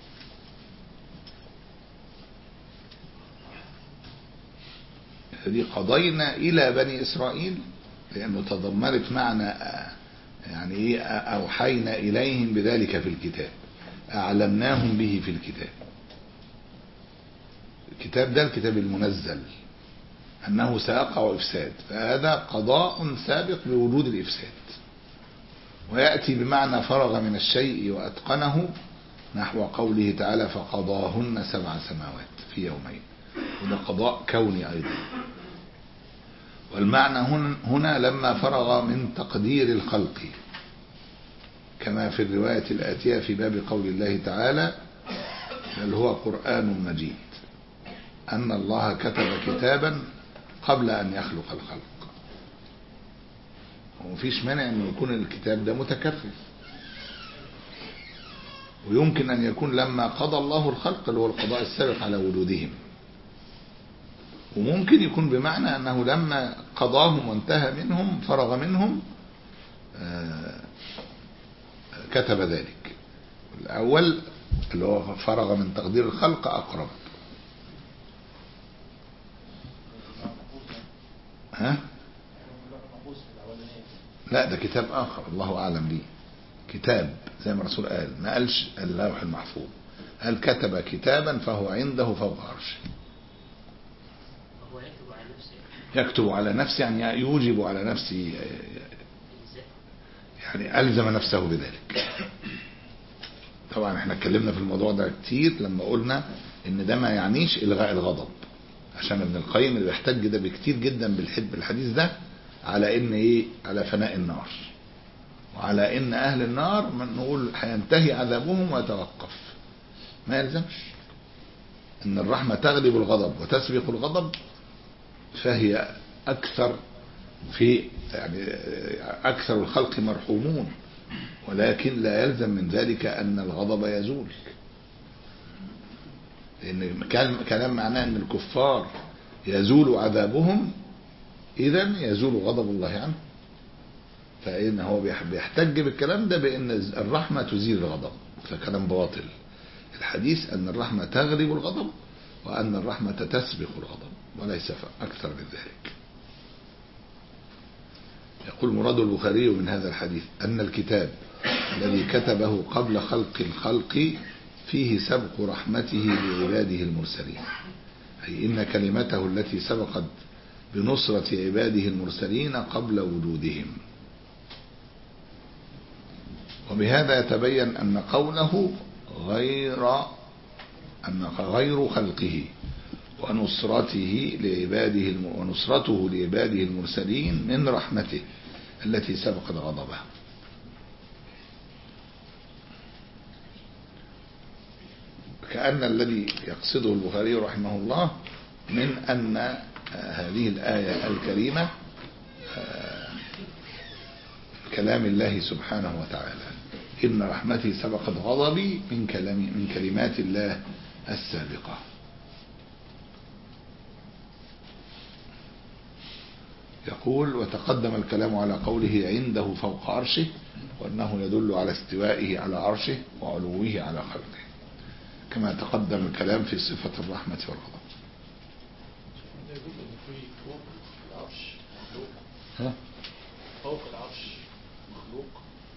هذه قضينا إلى بني إسرائيل لأنه تضمنت معنى يعني إيه أوحينا إليهم بذلك في الكتاب، أعلمناهم به في الكتاب. الكتاب ده الكتاب المنزل أنه سيقع إفساد، فهذا قضاء سابق بوجود الإفساد. ويأتي بمعنى فرغ من الشيء وأتقنه نحو قوله تعالى فقضاهن سبع سماوات في يومين، وده قضاء كوني أيضا. والمعنى هنا لما فرغ من تقدير الخلق كما في الرواية الآتية في باب قول الله تعالى بل هو قرآن مجيد أن الله كتب كتابا قبل أن يخلق الخلق. ومفيش مانع أن يكون الكتاب ده متكرر، ويمكن أن يكون لما قضى الله الخلق اللي هو القضاء السابق على وجودهم، وممكن يكون بمعنى أنه لما قضاهم وانتهى منهم فرغ منهم كتب ذلك. الأول اللي هو فرغ من تقدير الخلق أقرب. ها؟ لا ده كتاب آخر الله أعلم به، كتاب زي ما الرسول قال، ما قالش اللوح المحفوظ، قال كتب كتابا فهو عنده فوق عرشه. يكتب على نفسه يعني يوجب على نفسه، يعني ألزم نفسه بذلك. طبعا احنا اتكلمنا في الموضوع ده كتير لما قلنا ان ده ما يعنيش إلغاء الغضب، عشان ابن القيم اللي بيحتج ده بكتير جدا بالحب الحديث ده على ان ايه على فناء النار، وعلى ان اهل النار من نقول هينتهي عذابهم ويتوقف. ما يلزمش ان الرحمة تغلب الغضب وتسبق الغضب، فهي اكثر في يعني اكثر الخلق مرحومون، ولكن لا يلزم من ذلك ان الغضب يزول، لان كلام معناه ان الكفار يزول عذابهم اذا يزول غضب الله عنه. فإن هو بيحتج بالكلام ده بأن الرحمة تزيل الغضب، فكلام باطل. الحديث أن الرحمة تغلب الغضب وأن الرحمة تسبق الغضب وليس أكثر من ذلك. يقول مراد البخاري من هذا الحديث أن الكتاب الذي كتبه قبل خلق الخلق فيه سبق رحمته لعباده المرسلين، أي إن كلمته التي سبقت بنصرة عباده المرسلين قبل وجودهم. وبهذا يتبين أن قوله غير أن غير خلقه ونصرته لعباده ونصرته لعباده المرسلين من رحمته التي سبقت غضبه. كأن الذي يقصده البخاري رحمه الله من أن هذه الآية الكريمة كلام الله سبحانه وتعالى، إن رحمتي سبقت غضبي من كلام من كلمات الله السابقة. يقول وتقدم الكلام على قوله عنده فوق عرشه، وأنه يدل على استوائه على عرشه وعلوه على خلقه، كما تقدم الكلام في صفة الرحمة والغضب. فوق العرش مخلوق. ها؟ فوق العرش مخلوق.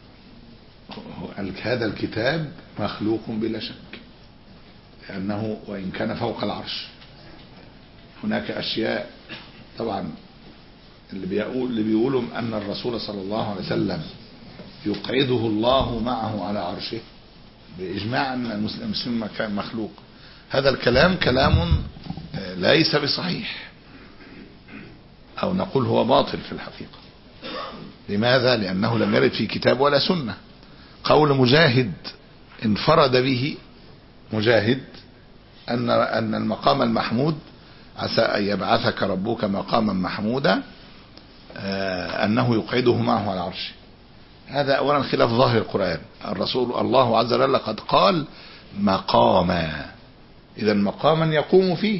هذا الكتاب مخلوق بلا شك، لأنه وإن كان فوق العرش هناك أشياء طبعا اللي بيقول اللي بيقولوا أن الرسول صلى الله عليه وسلم يقعده الله معه على عرشه بإجماع أن المسلم كان مخلوق، هذا الكلام كلام ليس بصحيح، أو نقول هو باطل في الحقيقة. لماذا؟ لأنه لم يرد في كتاب ولا سنة. قول مجاهد انفرد به مجاهد أن أن المقام المحمود عسى أن يبعثك ربك مقاما محمودا، أنه يقعده معه على عرشه. هذا أولا خلاف ظاهر القرآن. الرسول الله عز وجل قد قال مقاما، إذا مقاما يقوم فيه،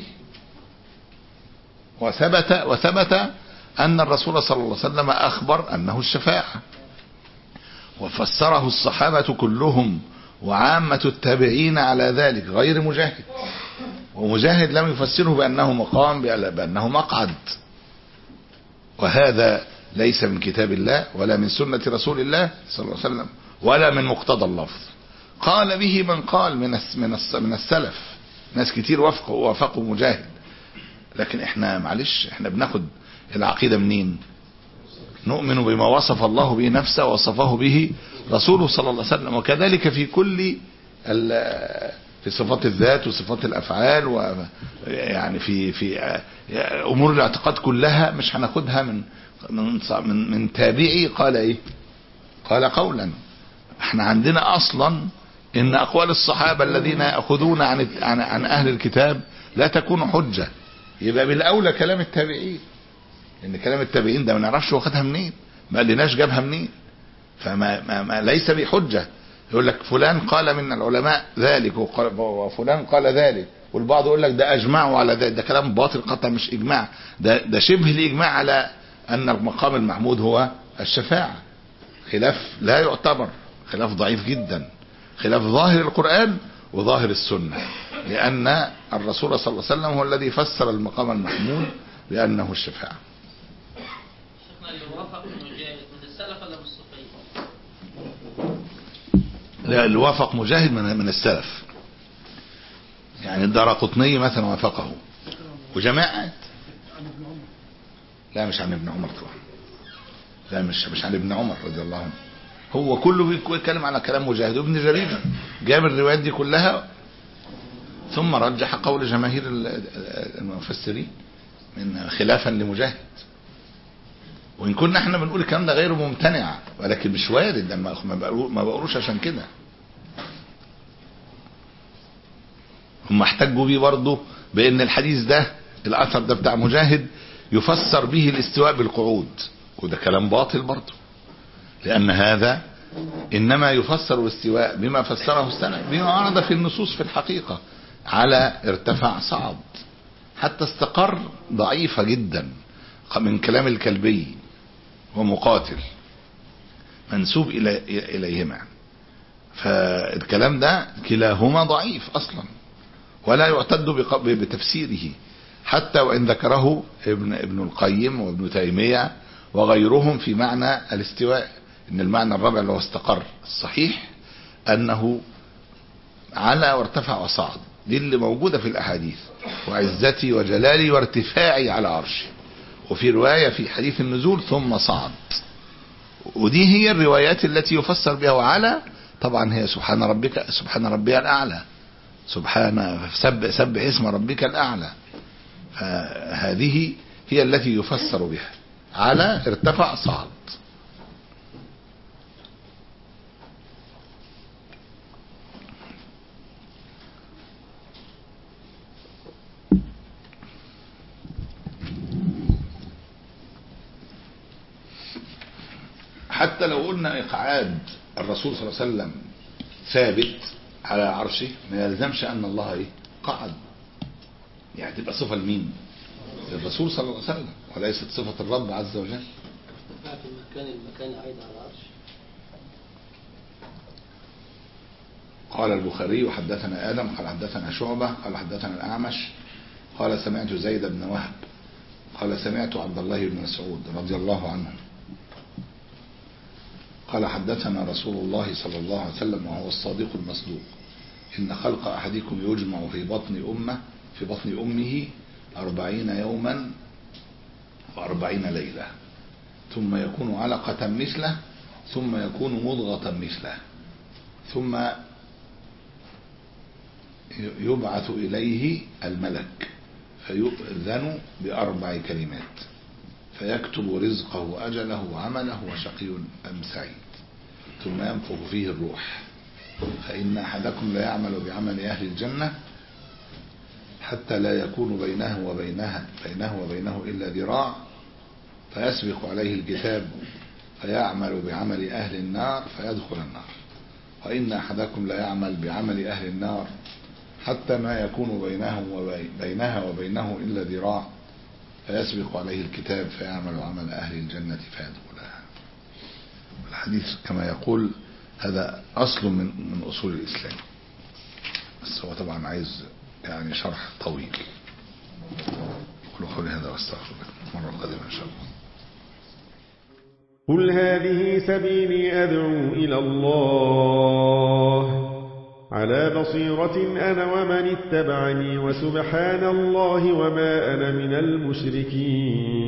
وثبت وثبت أن الرسول صلى الله عليه وسلم أخبر أنه الشفاعة، وفسره الصحابة كلهم وعامة التابعين على ذلك غير مجاهد. ومجاهد لم يفسره بأنه مقام، بأنه مقعد، وهذا ليس من كتاب الله ولا من سنة رسول الله صلى الله عليه وسلم ولا من مقتضى اللفظ. قال به من قال من من السلف، ناس كتير وافقوا وافقوا مجاهد، لكن احنا معلش احنا بناخد العقيدة منين؟ نؤمن بما وصف الله به نفسه ووصفه به رسوله صلى الله عليه وسلم، وكذلك في كل في صفات الذات وصفات الافعال، ويعني في في امور الاعتقاد كلها مش هناخدها من من من, من تابعي قال ايه قال قولا. احنا عندنا اصلا ان اقوال الصحابه الذين ياخذون عن عن, عن اهل الكتاب لا تكون حجه، يبقى بالاولى كلام التابعين، لان كلام التابعين ده ما نعرفش واخدها منين، ما قالناش جابها منين، فما ما ما ليس بحجه. يقول لك فلان قال من العلماء ذلك وفلان قال ذلك، والبعض يقول لك ده اجمعوا على ذلك، ده كلام باطل قطع، مش اجماع، ده ده شبه الاجماع على ان المقام المحمود هو الشفاعه. خلاف لا يعتبر، خلاف ضعيف جدا، خلاف ظاهر القرآن وظاهر السنة، لأن الرسول صلى الله عليه وسلم هو الذي فسر المقام المحمود بأنه الشفاعة. شيخنا الوافق مجاهد من السلف ولا من الصوفية؟ لا، الوافق مجاهد من من السلف، يعني الدارقطني مثلا وافقه وجماعات. لا مش عن ابن عمر طبعا، لا مش مش عن ابن عمر رضي الله عنه، هو كله بيتكلم على كلام مجاهد. وابن جرير جاب الروايات دي كلها ثم رجح قول جماهير المفسرين من خلافا لمجاهد. وان كنا احنا بنقول الكلام ده غير ممتنع، ولكن مش وارد، ما بقولوش عشان كده. هم احتجوا بيه برضه بان الحديث ده الاثر ده بتاع مجاهد يفسر به الاستواء بالقعود، وده كلام باطل برضه، لأن هذا إنما يفسر الاستواء بما فسره السلف، بما ورد في النصوص في الحقيقة على ارتفع صعد حتى استقر، ضعيفة جدا من كلام الكلبي ومقاتل منسوب إلى إليهما، فالكلام ده كلاهما ضعيف أصلا ولا يعتد بتفسيره، حتى وإن ذكره ابن ابن القيم وابن تيمية وغيرهم في معنى الاستواء، ان المعنى الرابع اللي هو استقر الصحيح انه على وارتفع وصعد، دي اللي موجودة في الاحاديث، وعزتي وجلالي وارتفاعي على عرشي. وفي رواية في حديث النزول ثم صعد، ودي هي الروايات التي يفسر بها. وعلى طبعا هي سبحان ربك سبحان ربي الاعلى، سبحان سبح سبح اسم ربك الاعلى، فهذه هي التي يفسر بها على ارتفع صعد. حتى لو قلنا إقعاد الرسول صلى الله عليه وسلم ثابت على عرشه، ما يلزمش أن الله إيه قعد، يعني تبقى صفة لمين؟ الرسول صلى الله عليه وسلم، وليست صفة الرب عز وجل. ارتفاع في المكان، المكان عايد على العرش. قال البخاري حدثنا آدم قال حدثنا شعبة قال حدثنا الأعمش قال سمعت زيد بن وهب قال سمعت عبد الله بن مسعود رضي الله عنه قال حدثنا رسول الله صلى الله عليه وسلم وهو الصادق المصدوق إن خلق أحدكم يجمع في بطن أمه في بطن أمه أربعين يوما وأربعين ليلة ثم يكون علقة مثله ثم يكون مضغة مثله ثم يبعث إليه الملك فيؤذن بأربع كلمات فيكتب رزقه وأجله وعمله وشقي أم سعيد ثم ينفخ فيه الروح فإن أحدكم لا يعمل بعمل أهل الجنة حتى لا يكون بينه وبينها بينه وبينه إلا ذراع فيسبق عليه الكتاب فيعمل بعمل أهل النار فيدخل النار وإن أحدكم لا يعمل بعمل أهل النار حتى ما يكون بينه وبينها وبينه إلا ذراع فيسبق عليه الكتاب فيعمل عمل أهل الجنة فيدخلها. الحديث كما يقول هذا أصل من من أصول الإسلام، بس هو طبعا عايز يعني شرح طويل. قولوا قولي هذا واستغفر لكم مرة قادمة إن شاء الله. قل هذه سبيلي أدعو إلى الله على بصيرة أنا ومن اتبعني وسبحان الله وما أنا من المشركين.